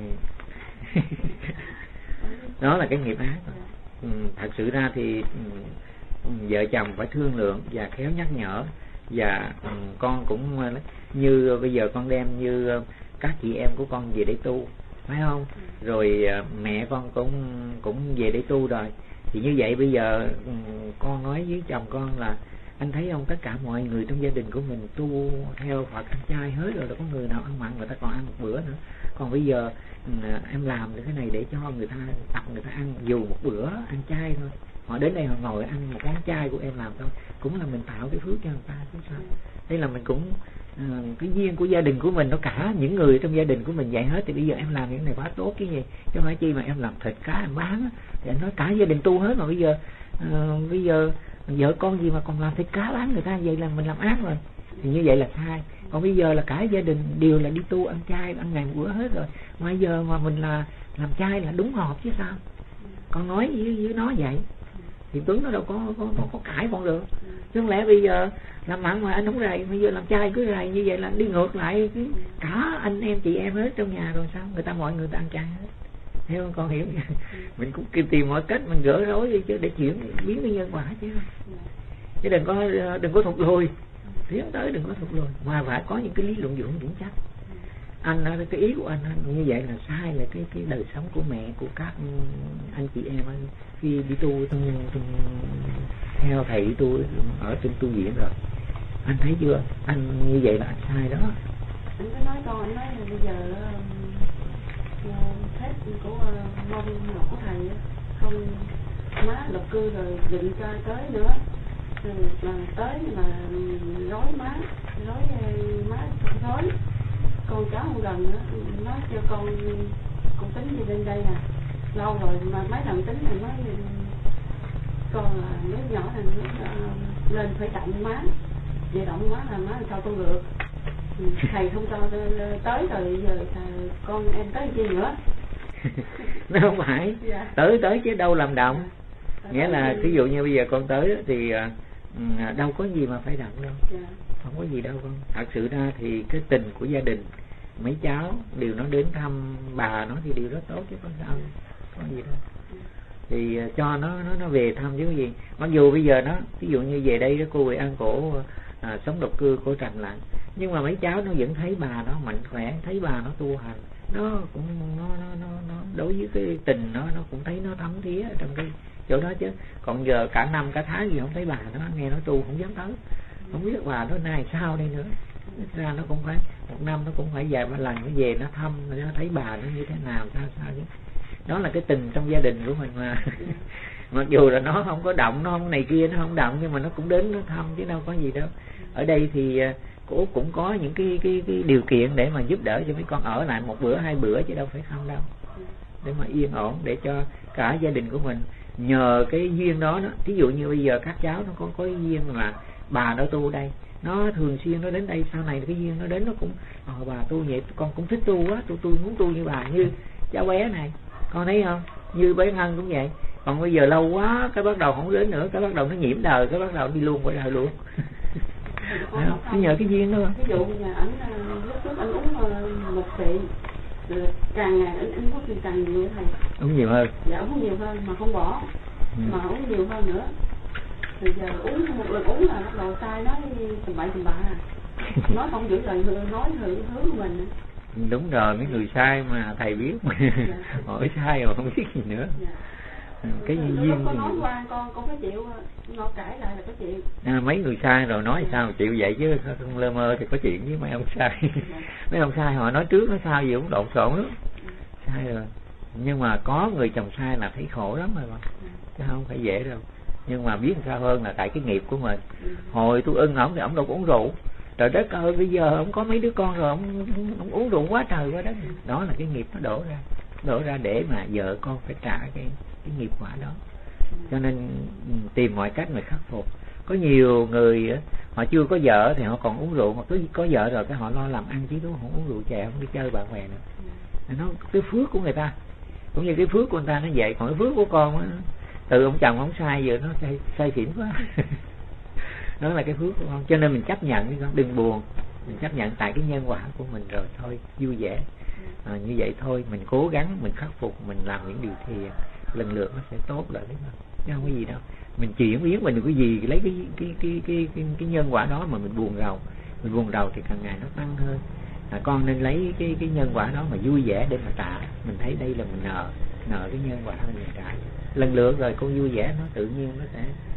Đó là cái nghiệp ác. Thật sự ra thì vợ chồng phải thương lượng và khéo nhắc nhở. Và con cũng như bây giờ con đem như các chị em của con về để tu, phải không? Rồi mẹ con cũng về để tu rồi. Thì như vậy bây giờ con nói với chồng con là anh thấy không, tất cả mọi người trong gia đình của mình tu theo Phật ăn chay hết rồi, là có người nào ăn mặn, người ta còn ăn một bữa nữa. Còn bây giờ em làm được cái này để cho người ta tập người ta ăn dù một bữa ăn chay thôi. Họ đến đây họ ngồi ăn một món chay của em làm thôi, cũng là mình tạo cái phước cho người ta chứ sao. Đây là mình cũng cái duyên của gia đình của mình, nó cả những người trong gia đình của mình vậy hết. Thì bây giờ em làm những này quá tốt chứ gì, chứ không phải chi mà em làm thịt cá em bán thì anh nói cả gia đình tu hết. Mà bây giờ vợ con gì mà còn làm thịt cá bán người ta, vậy là mình làm ác rồi, thì như vậy là sai. Còn bây giờ là cả gia đình đều là đi tu ăn chay, ăn ngày một bữa hết rồi, mà bây giờ mà mình là làm chay là đúng hợp chứ sao. Con nói với nó vậy thì Tuấn nó đâu có cãi con được. Chứ không lẽ bây giờ làm mặn mà anh không rầy, bây giờ làm chay cứ rầy, như vậy là đi ngược lại cả anh em chị em hết trong nhà rồi sao. Mọi người ta ăn chay hết, hiểu không? Con hiểu mình cũng tìm mọi cách mình gỡ rối đi chứ, để chuyển biến cái nhân quả chứ đừng có thụt lùi, tiến tới đừng có thụt lùi, mà phải có những cái lý luận vững chắc. Anh nói cái ý của anh như vậy là sai, là cái đời sống của mẹ, của các anh chị em khi đi tu theo thầy đi tu ở trên tu viện rồi, anh thấy chưa? Anh như vậy là anh sai đó. Anh có nói con, anh nói là bây giờ thết của mong ngọc của thầy không má độc cư rồi dựng cho tới nữa, rồi mà tới mà rối má rối con cháu không gần nữa, nói cho con tính đi lên đây nè, lâu rồi mà mấy lần tính này mới con là mấy nhỏ này lên phải tặng má, về động má là má làm sao con được, thầy không cho tới rồi giờ con em tới chi nữa. Nó không phải tới chứ đâu làm động. Nghĩa là ví dụ như bây giờ con tới thì đâu có gì mà phải động đâu, không có gì đâu con. Thật sự ra thì cái tình của gia đình mấy cháu đều nó đến thăm bà nó thì điều rất tốt chứ con sao có gì đâu. Thì cho nó về thăm chứ gì. Mặc dù bây giờ nó ví dụ như về đây đó cô Huệ An cổ sống độc cư cổ trành lại, nhưng mà mấy cháu nó vẫn thấy bà nó mạnh khỏe, thấy bà nó tu hành, nó cũng nó đối với cái tình nó cũng thấy nó thấm thía trong cái chỗ đó chứ. Còn giờ cả năm cả tháng gì không thấy bà nó, nghe nó tu không dám tới, không biết bà nó nay sao đây nữa. Ra nó cũng phải một năm nó cũng phải vài ba lần nó về nó thăm, nó thấy bà nó như thế nào sao chứ. Đó là cái tình trong gia đình của mình mà. Mặc dù là nó không có động, nó không này kia, nó không động, nhưng mà nó cũng đến nó thăm chứ đâu có gì đâu. Ở đây thì cô cũng có những cái điều kiện để mà giúp đỡ cho mấy con ở lại một bữa hai bữa chứ đâu phải không đâu, để mà yên ổn để cho cả gia đình của mình. Nhờ cái duyên đó, ví dụ như bây giờ các cháu nó có cái duyên mà bà nó tu đây, nó thường xuyên nó đến đây, sau này cái duyên nó đến nó cũng bà tu vậy con cũng thích tu quá, tôi muốn tu như bà. Như cháu bé này con thấy không, như bé Ngân cũng vậy. Còn bây giờ lâu quá cái bắt đầu không đến nữa, cái bắt đầu nó nhiễm đời, cái bắt đầu đi luôn qua đời luôn. Nhờ cái duyên đó. Ví dụ như ảnh lúc trước anh uống một xị, càng ngày anh uống càng nhiều thầy. Uống nhiều hơn. Dạ uống nhiều hơn mà không bỏ, mà uống nhiều hơn nữa. Thì giờ uống một lần uống là bắt đầu sai nói tầm bậy tầm bạ nói không giữ lời nói hướng của mình. Đúng rồi, mấy người sai mà thầy biết mà. Hỏi sai mà không biết gì nữa. Cái duyên con nói qua con có chịu, nó cãi lại là có chịu. Mấy người sai rồi nói sao chịu vậy chứ không lơ mơ thì có chuyện với mấy ông sai. Mấy ông sai họ nói trước nói sau gì cũng lộn xộn lắm. Sai rồi. Nhưng mà có người chồng sai là thấy khổ lắm rồi mà. Chứ không phải dễ đâu. Nhưng mà biết sao hơn là tại cái nghiệp của mình. Hồi tôi ưng ổng thì ổng đâu có uống rượu. Trời đất ơi, bây giờ ổng có mấy đứa con rồi ổng uống rượu quá trời quá đất. Đó là cái nghiệp nó đổ ra để mà vợ con phải trả cái nghiệp quả đó. Cho nên tìm mọi cách mà khắc phục. Có nhiều người họ chưa có vợ thì họ còn uống rượu, mà cứ có vợ rồi cái họ lo làm ăn chứ không uống rượu chè, không đi chơi bạn bè nữa. Nó cái phước của người ta cũng như cái phước của người ta nó vậy. Còn cái phước của con đó, từ ông chồng ông sai giờ nó say xỉn quá. Đó là cái phước của con. Cho nên mình chấp nhận, con đừng buồn, mình chấp nhận tại cái nhân quả của mình rồi thôi, vui vẻ. Như vậy thôi, mình cố gắng mình khắc phục, mình làm những điều thiện, lần lượt nó sẽ tốt lại đấy mà, chứ không có gì đâu. Mình chuyển biến mình đừng có gì lấy cái nhân quả đó mà mình buồn rầu thì càng ngày nó tăng hơn. Con nên lấy cái nhân quả đó mà vui vẻ để mà trả. Mình thấy đây là mình nợ cái nhân quả mình trả, lần lượt rồi con vui vẻ nó tự nhiên nó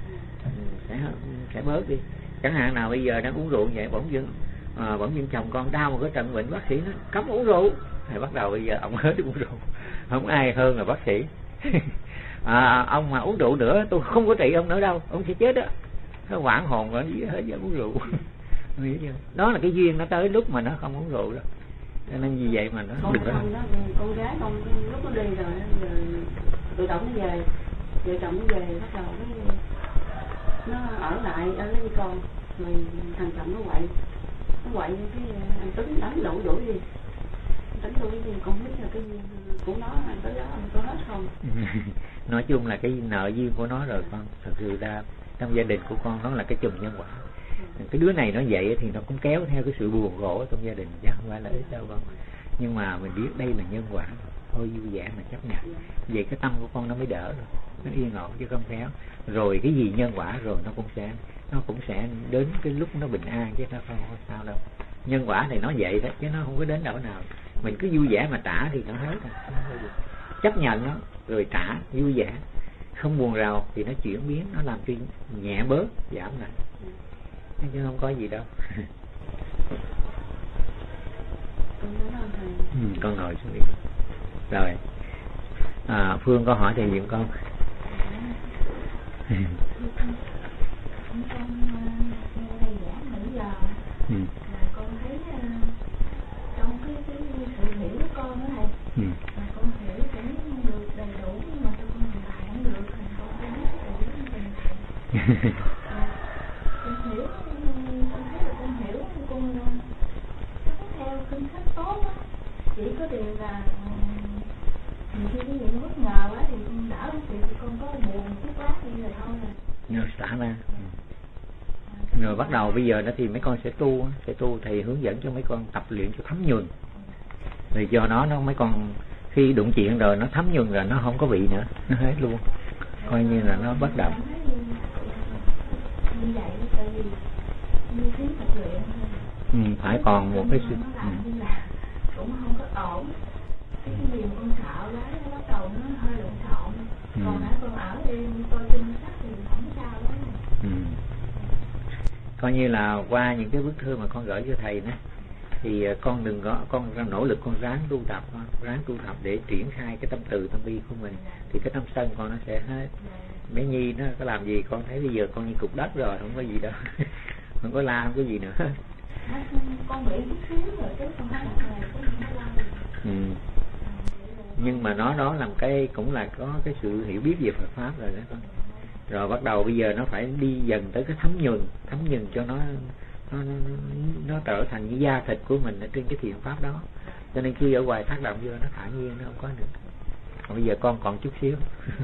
sẽ bớt đi. Chẳng hạn nào bây giờ đang uống rượu vậy, bỗng dưng chồng con đau một cái trận bệnh, bác sĩ nói cấm uống rượu, thì bắt đầu bây giờ ông hết uống rượu, không ai hơn là bác sĩ. Ông mà uống rượu nữa tôi không có trị ông nữa đâu, ông sẽ chết đó. Nó hoảng hồn rồi hết giờ uống rượu. Đó là cái duyên nó tới lúc mà nó không uống rượu đó. Cho nên vì vậy mà nó đừng có. Con gái con lúc nó đi rồi tự động nó về, vợ chồng nó về bắt đầu nó ở lại ở với con, rồi thằng chồng nó quậy cái anh Tuấn đánh đuổi đi. Con biết là cái của nó tới đó có hết không? Nói chung là cái nợ duyên của nó rồi con. Thật sự ra trong gia đình của con nó là cái chùm nhân quả. Cái đứa này nó vậy thì nó cũng kéo theo cái sự buồn khổ trong gia đình, chứ không phải là ít đâu con. Nhưng mà mình biết đây là nhân quả, thôi vui vẻ mà chấp nhận. Vậy cái tâm của con nó mới đỡ rồi, nó yên ổn chứ không kéo. Rồi cái gì nhân quả rồi nó cũng sẽ đến cái lúc nó bình an chứ nó không có sao đâu. Nhân quả thì nó vậy đó chứ nó không có đến đâu nào. Mình cứ vui vẻ mà trả thì nó hết rồi. Chấp nhận nó rồi trả vui vẻ, không buồn rầu thì nó chuyển biến, nó làm cho nhẹ bớt, giảm lại, chứ không có gì đâu. Con ngồi xuống đi. Rồi Phương có hỏi thì giùm con. con thấy trong cái sự hiểu của con đó này, con hiểu cũng được đầy đủ, nhưng mà tôi con làm bài không được, thành con không biết đầy đủ tình thầy. Con hiểu, con thấy là con hiểu, con theo kinh sách tốt á, chỉ có điều là nhiều khi cái gì nó bất ngờ quá thì con đỡ không chịu, thì con có buồn chút quá thì rồi thôi rồi xả ra. Rồi bắt đầu bây giờ đó thì mấy con sẽ tu thầy hướng dẫn cho mấy con tập luyện cho thấm nhuần, rồi do nó mấy con khi đụng chuyện rồi nó thấm nhuần rồi nó không có vị nữa, nó hết luôn, coi như là nó bất động. Phải còn một cái sự cũng không có ổn, cái gì con sợ quá nó bắt đầu nó hơi lộn xộn. Còn nãy con ở đây coi kinh sách thì không sao đó. Coi như là qua những cái bức thư mà con gửi cho thầy đó, thì con đừng có, con nỗ lực con ráng tu tập để triển khai cái tâm từ tâm bi của mình, thì cái tâm sân con nó sẽ hết. Bé Nhi nó có làm gì con thấy bây giờ con như cục đất rồi, không có gì đâu. Không có la, không có gì nữa. Con bị chút xíu rồi chứ con nói là nhưng mà nó đó làm cái cũng là có cái sự hiểu biết về Phật pháp rồi đó con. Rồi bắt đầu bây giờ nó phải đi dần tới cái thấm nhuần cho nó trở thành cái da thịt của mình ở trên cái thiện pháp đó. Cho nên khi ở ngoài tác động vô nó thả nhiên, nó không có nữa. Còn bây giờ con còn chút xíu.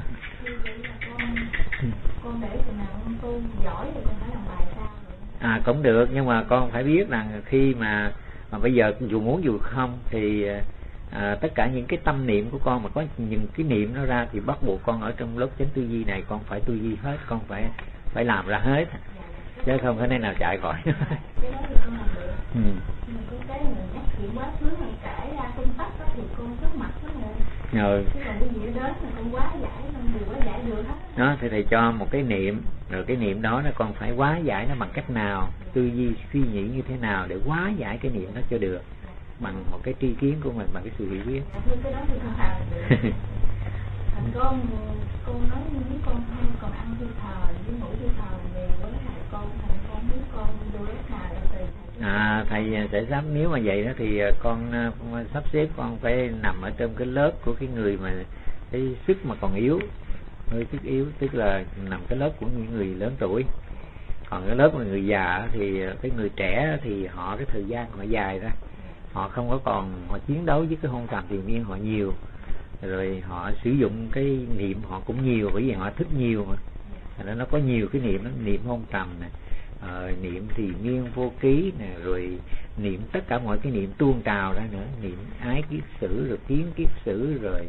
Con để từ nào con tu giỏi thì con phải làm bài sao? Cũng được, nhưng mà con phải biết rằng khi mà bây giờ dù muốn dù không thì tất cả những cái tâm niệm của con mà có những cái niệm nó ra thì bắt buộc con ở trong lớp chánh tư duy này con phải tư duy hết, con phải làm ra hết, chứ không có nơi nào chạy khỏi. Cái đó thì con làm được. Nhưng mà cái mình nhắc chuyện quá khứ này kể ra phân tích đó thì con trước mặt đó rồi. Chứ còn cái gì đến là con quá giải, con đều quá giải được hết. Đó thì thầy cho một cái niệm, rồi cái niệm đó nó con phải hóa giải nó bằng cách nào, tư duy suy nghĩ như thế nào để hóa giải cái niệm đó cho được, bằng một cái tri kiến của mình, bằng cái sự hiểu biết. Cái đó thì con làm được. Thành con nói với con thêm còn ăn thi thời với ngủ thi thời về với thầy con biết con vô lớp nào để tùy thầy. Thầy sẽ sắp, nếu mà vậy đó thì con sắp xếp con phải nằm ở trong cái lớp của cái người mà cái sức mà còn yếu, hơi sức yếu, tức là nằm cái lớp của những người lớn tuổi. Còn cái lớp của người già thì cái người trẻ thì họ cái thời gian họ dài ra, họ không có còn, họ chiến đấu với cái hôn trầm triền miên họ nhiều, rồi họ sử dụng cái niệm họ cũng nhiều, bởi vì họ thích nhiều mà. Thành nó có nhiều cái niệm đó, niệm hôn trầm nè, niệm thì miên vô ký nè, rồi niệm tất cả mọi cái niệm tuôn trào ra nữa, niệm ái kiết sử, rồi kiến kiết sử, rồi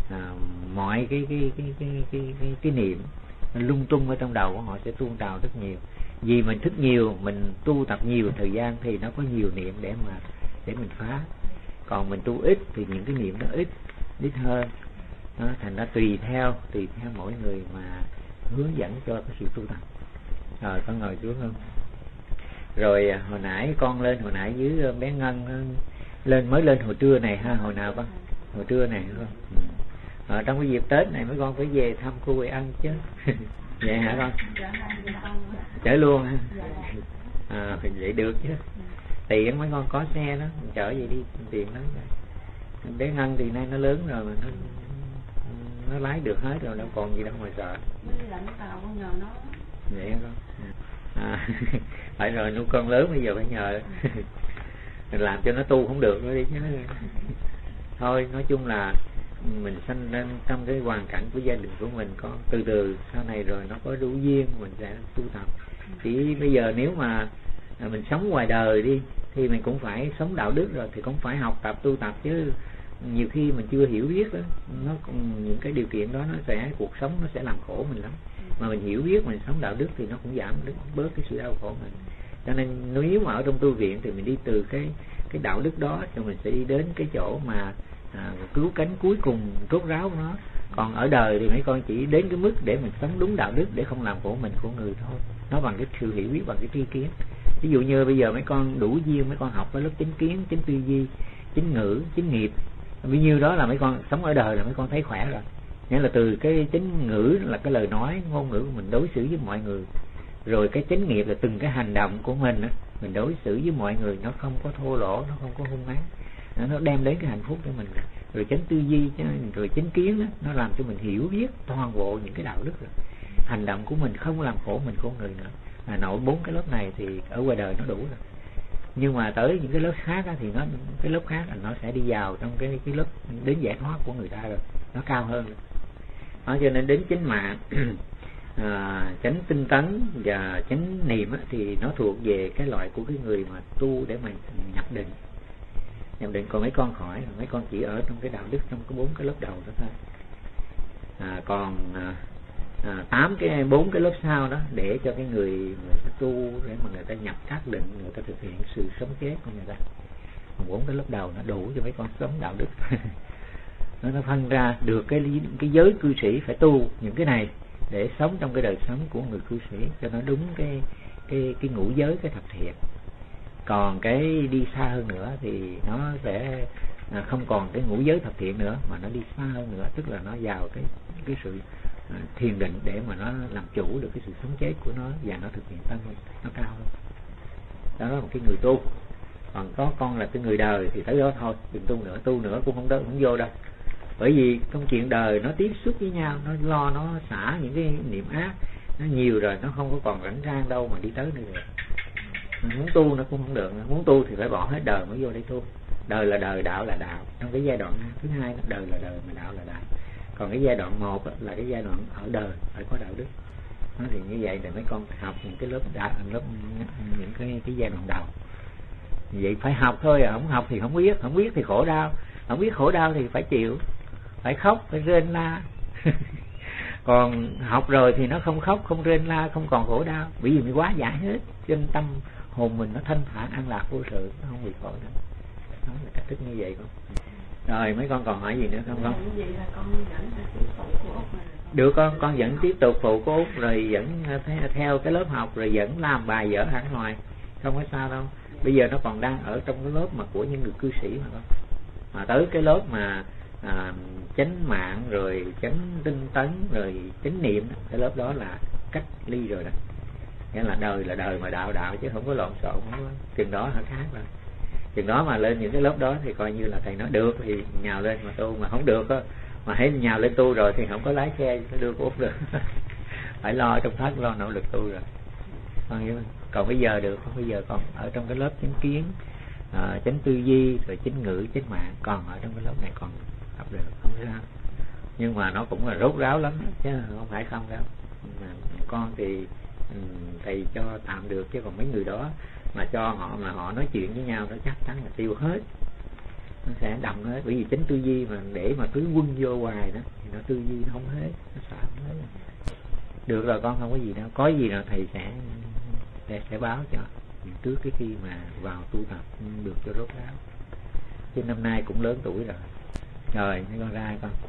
mọi cái niệm lung tung ở trong đầu của họ sẽ tuôn trào rất nhiều. Vì mình thích nhiều, mình tu tập nhiều thời gian thì nó có nhiều niệm để mình phá. Còn mình tu ít thì những cái niệm nó ít hơn. Đó, thành ra tùy theo mỗi người mà hướng dẫn cho cái sự tu tập. Rồi con ngồi xuống không? Rồi hồi nãy con lên, hồi nãy dưới bé Ngân mới lên hồi trưa này ha, hồi nào con? Hồi trưa này không? Trong cái dịp Tết này mấy con phải về thăm cô Huệ Ân chứ. Vậy hả con? Chở luôn ha? Vậy được chứ. Tiện mấy con có xe đó, chở vậy đi tiện lắm. Bé Ngân thì nay nó lớn rồi mà nó lái được hết rồi, đâu còn gì đâu mà sợ. Vậy hả con? Phải rồi, nuôi con lớn bây giờ phải nhờ. Làm cho nó tu không được nữa đi chứ. Thôi nói chung là mình sanh lên trong cái hoàn cảnh của gia đình của mình, có từ từ sau này rồi nó có đủ duyên mình sẽ tu tập. Chỉ bây giờ nếu mà mình sống ngoài đời đi thì mình cũng phải sống đạo đức rồi, thì cũng phải học tập tu tập chứ. Nhiều khi mình chưa hiểu biết đó, nó những cái điều kiện đó nó sẽ, cuộc sống nó sẽ làm khổ mình lắm. Mà mình hiểu biết mình sống đạo đức thì nó cũng giảm bớt cái sự đau khổ mình. Cho nên nếu mà ở trong tu viện thì mình đi từ cái đạo đức đó cho mình sẽ đi đến cái chỗ mà cứu cánh cuối cùng rốt ráo của nó. Còn ở đời thì mấy con chỉ đến cái mức để mình sống đúng đạo đức để không làm khổ mình khổ người thôi. Nó bằng cái sự hiểu biết, bằng cái tri kiến. Ví dụ như bây giờ mấy con đủ duyên, mấy con học ở lớp chánh kiến, chánh tư duy, chánh ngữ, chánh nghiệp, bao nhiêu đó là mấy con sống ở đời là mấy con thấy khỏe rồi. Nghĩa là từ cái chánh ngữ là cái lời nói ngôn ngữ của mình đối xử với mọi người, rồi cái chánh nghiệp là từng cái hành động của mình á, mình đối xử với mọi người nó không có thô lỗ, nó không có hung ác, nó đem đến cái hạnh phúc cho mình. Rồi chánh tư duy, rồi chánh kiến đó, nó làm cho mình hiểu biết toàn bộ những cái đạo đức rồi. Hành động của mình không làm khổ mình khổ người nữa. Nội 4 cái lớp này thì ở ngoài đời nó đủ rồi. Nhưng mà tới những cái lớp khác á, thì cái lớp khác là nó sẽ đi vào trong cái lớp đến giải thoát của người ta rồi, nó cao hơn rồi. Đó, cho nên đến chánh mạng, chánh tinh tấn và chánh niệm á, thì nó thuộc về cái loại của cái người mà tu để mà nhập định. Còn mấy con khỏi, mấy con chỉ ở trong cái đạo đức trong cái 4 cái lớp đầu đó thôi. Còn 4 cái lớp sau đó để cho cái người ta tu, để mà người ta nhập tác định, người ta thực hiện sự sống chết của người ta. Còn 4 cái lớp đầu nó đủ cho mấy con sống đạo đức. Nó phân ra được cái giới cư sĩ phải tu những cái này để sống trong cái đời sống của người cư sĩ cho nó đúng cái ngũ giới, cái thập thiện. Còn cái đi xa hơn nữa thì nó sẽ không còn cái ngũ giới thập thiện nữa, mà nó đi xa hơn nữa, tức là nó vào cái sự thiền định để mà nó làm chủ được cái sự sống chết của nó và nó thực hiện tâm linh, nó cao hơn. Đó là một cái người tu. Còn có con là cái người đời thì tới đó thôi, đừng tu nữa cũng không vô đâu. Bởi vì công chuyện đời nó tiếp xúc với nhau, nó lo nó xả những cái niệm ác nó nhiều rồi, nó không có còn rảnh rang đâu mà đi tới nữa được. Muốn tu nó cũng không được, muốn tu thì phải bỏ hết đời mới vô đây tu. Đời là đời, đạo là đạo. Trong cái giai đoạn thứ hai, đời là đời mà đạo là đạo. Còn cái giai đoạn 1 là cái giai đoạn ở đời phải có đạo đức. Nó thì như vậy thì mấy con học những cái lớp những cái giai đoạn đầu. Vậy phải học thôi, không học thì không biết thì khổ đau, không biết khổ đau thì phải chịu, phải khóc, phải rên la. Còn học rồi thì nó không khóc, không rên la, không còn khổ đau, bởi vì mình quá giải hết, cho nên tâm hồn mình nó thanh thản an lạc vô sự, nó không bị khổ nữa. Đó là cách thức như vậy con. Rồi mấy con còn hỏi gì nữa không con? Được con vẫn tiếp tục phụ của Út, rồi vẫn theo cái lớp học, rồi vẫn làm bài vở hẳn hoài, không có sao đâu. Bây giờ nó còn đang ở trong cái lớp mà của những người cư sĩ mà con. Mà tới cái lớp mà chánh mạng, rồi chánh tinh tấn, rồi chánh niệm, cái lớp đó là cách ly rồi đó. Nghĩa là đời mà đạo chứ không có lộn xộn, không có. Chừng đó hả khác rồi. Chừng đó mà lên những cái lớp đó thì coi như là thầy nói được thì nhào lên mà tu, mà không được á, mà hãy nhào lên tu rồi thì không có lái xe đưa của Út được. Phải lo trong thất, lo nỗ lực tu rồi. Còn bây giờ được, bây giờ còn ở trong cái lớp chánh kiến, chánh tư duy, rồi chánh ngữ, chánh mạng, còn ở trong cái lớp này còn học được, không sao. Nhưng mà nó cũng là rốt ráo lắm chứ không phải không đâu. Mà con thì thầy cho tạm được, chứ còn mấy người đó mà cho họ mà họ nói chuyện với nhau, nó chắc chắn là tiêu hết, nó sẽ đậm hết. Bởi vì chánh tư duy mà để mà cứ quân vô hoài đó thì nó tư duy nó không hết, nó sợ không hết. Được rồi con, không có gì đâu, có gì nào thầy sẽ báo cho trước cái khi mà vào tu tập được cho rốt ráo. Chứ năm nay cũng lớn tuổi rồi. Rồi mấy con ra con.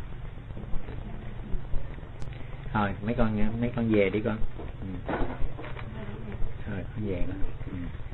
Thôi mấy con về đi con. Rồi về con.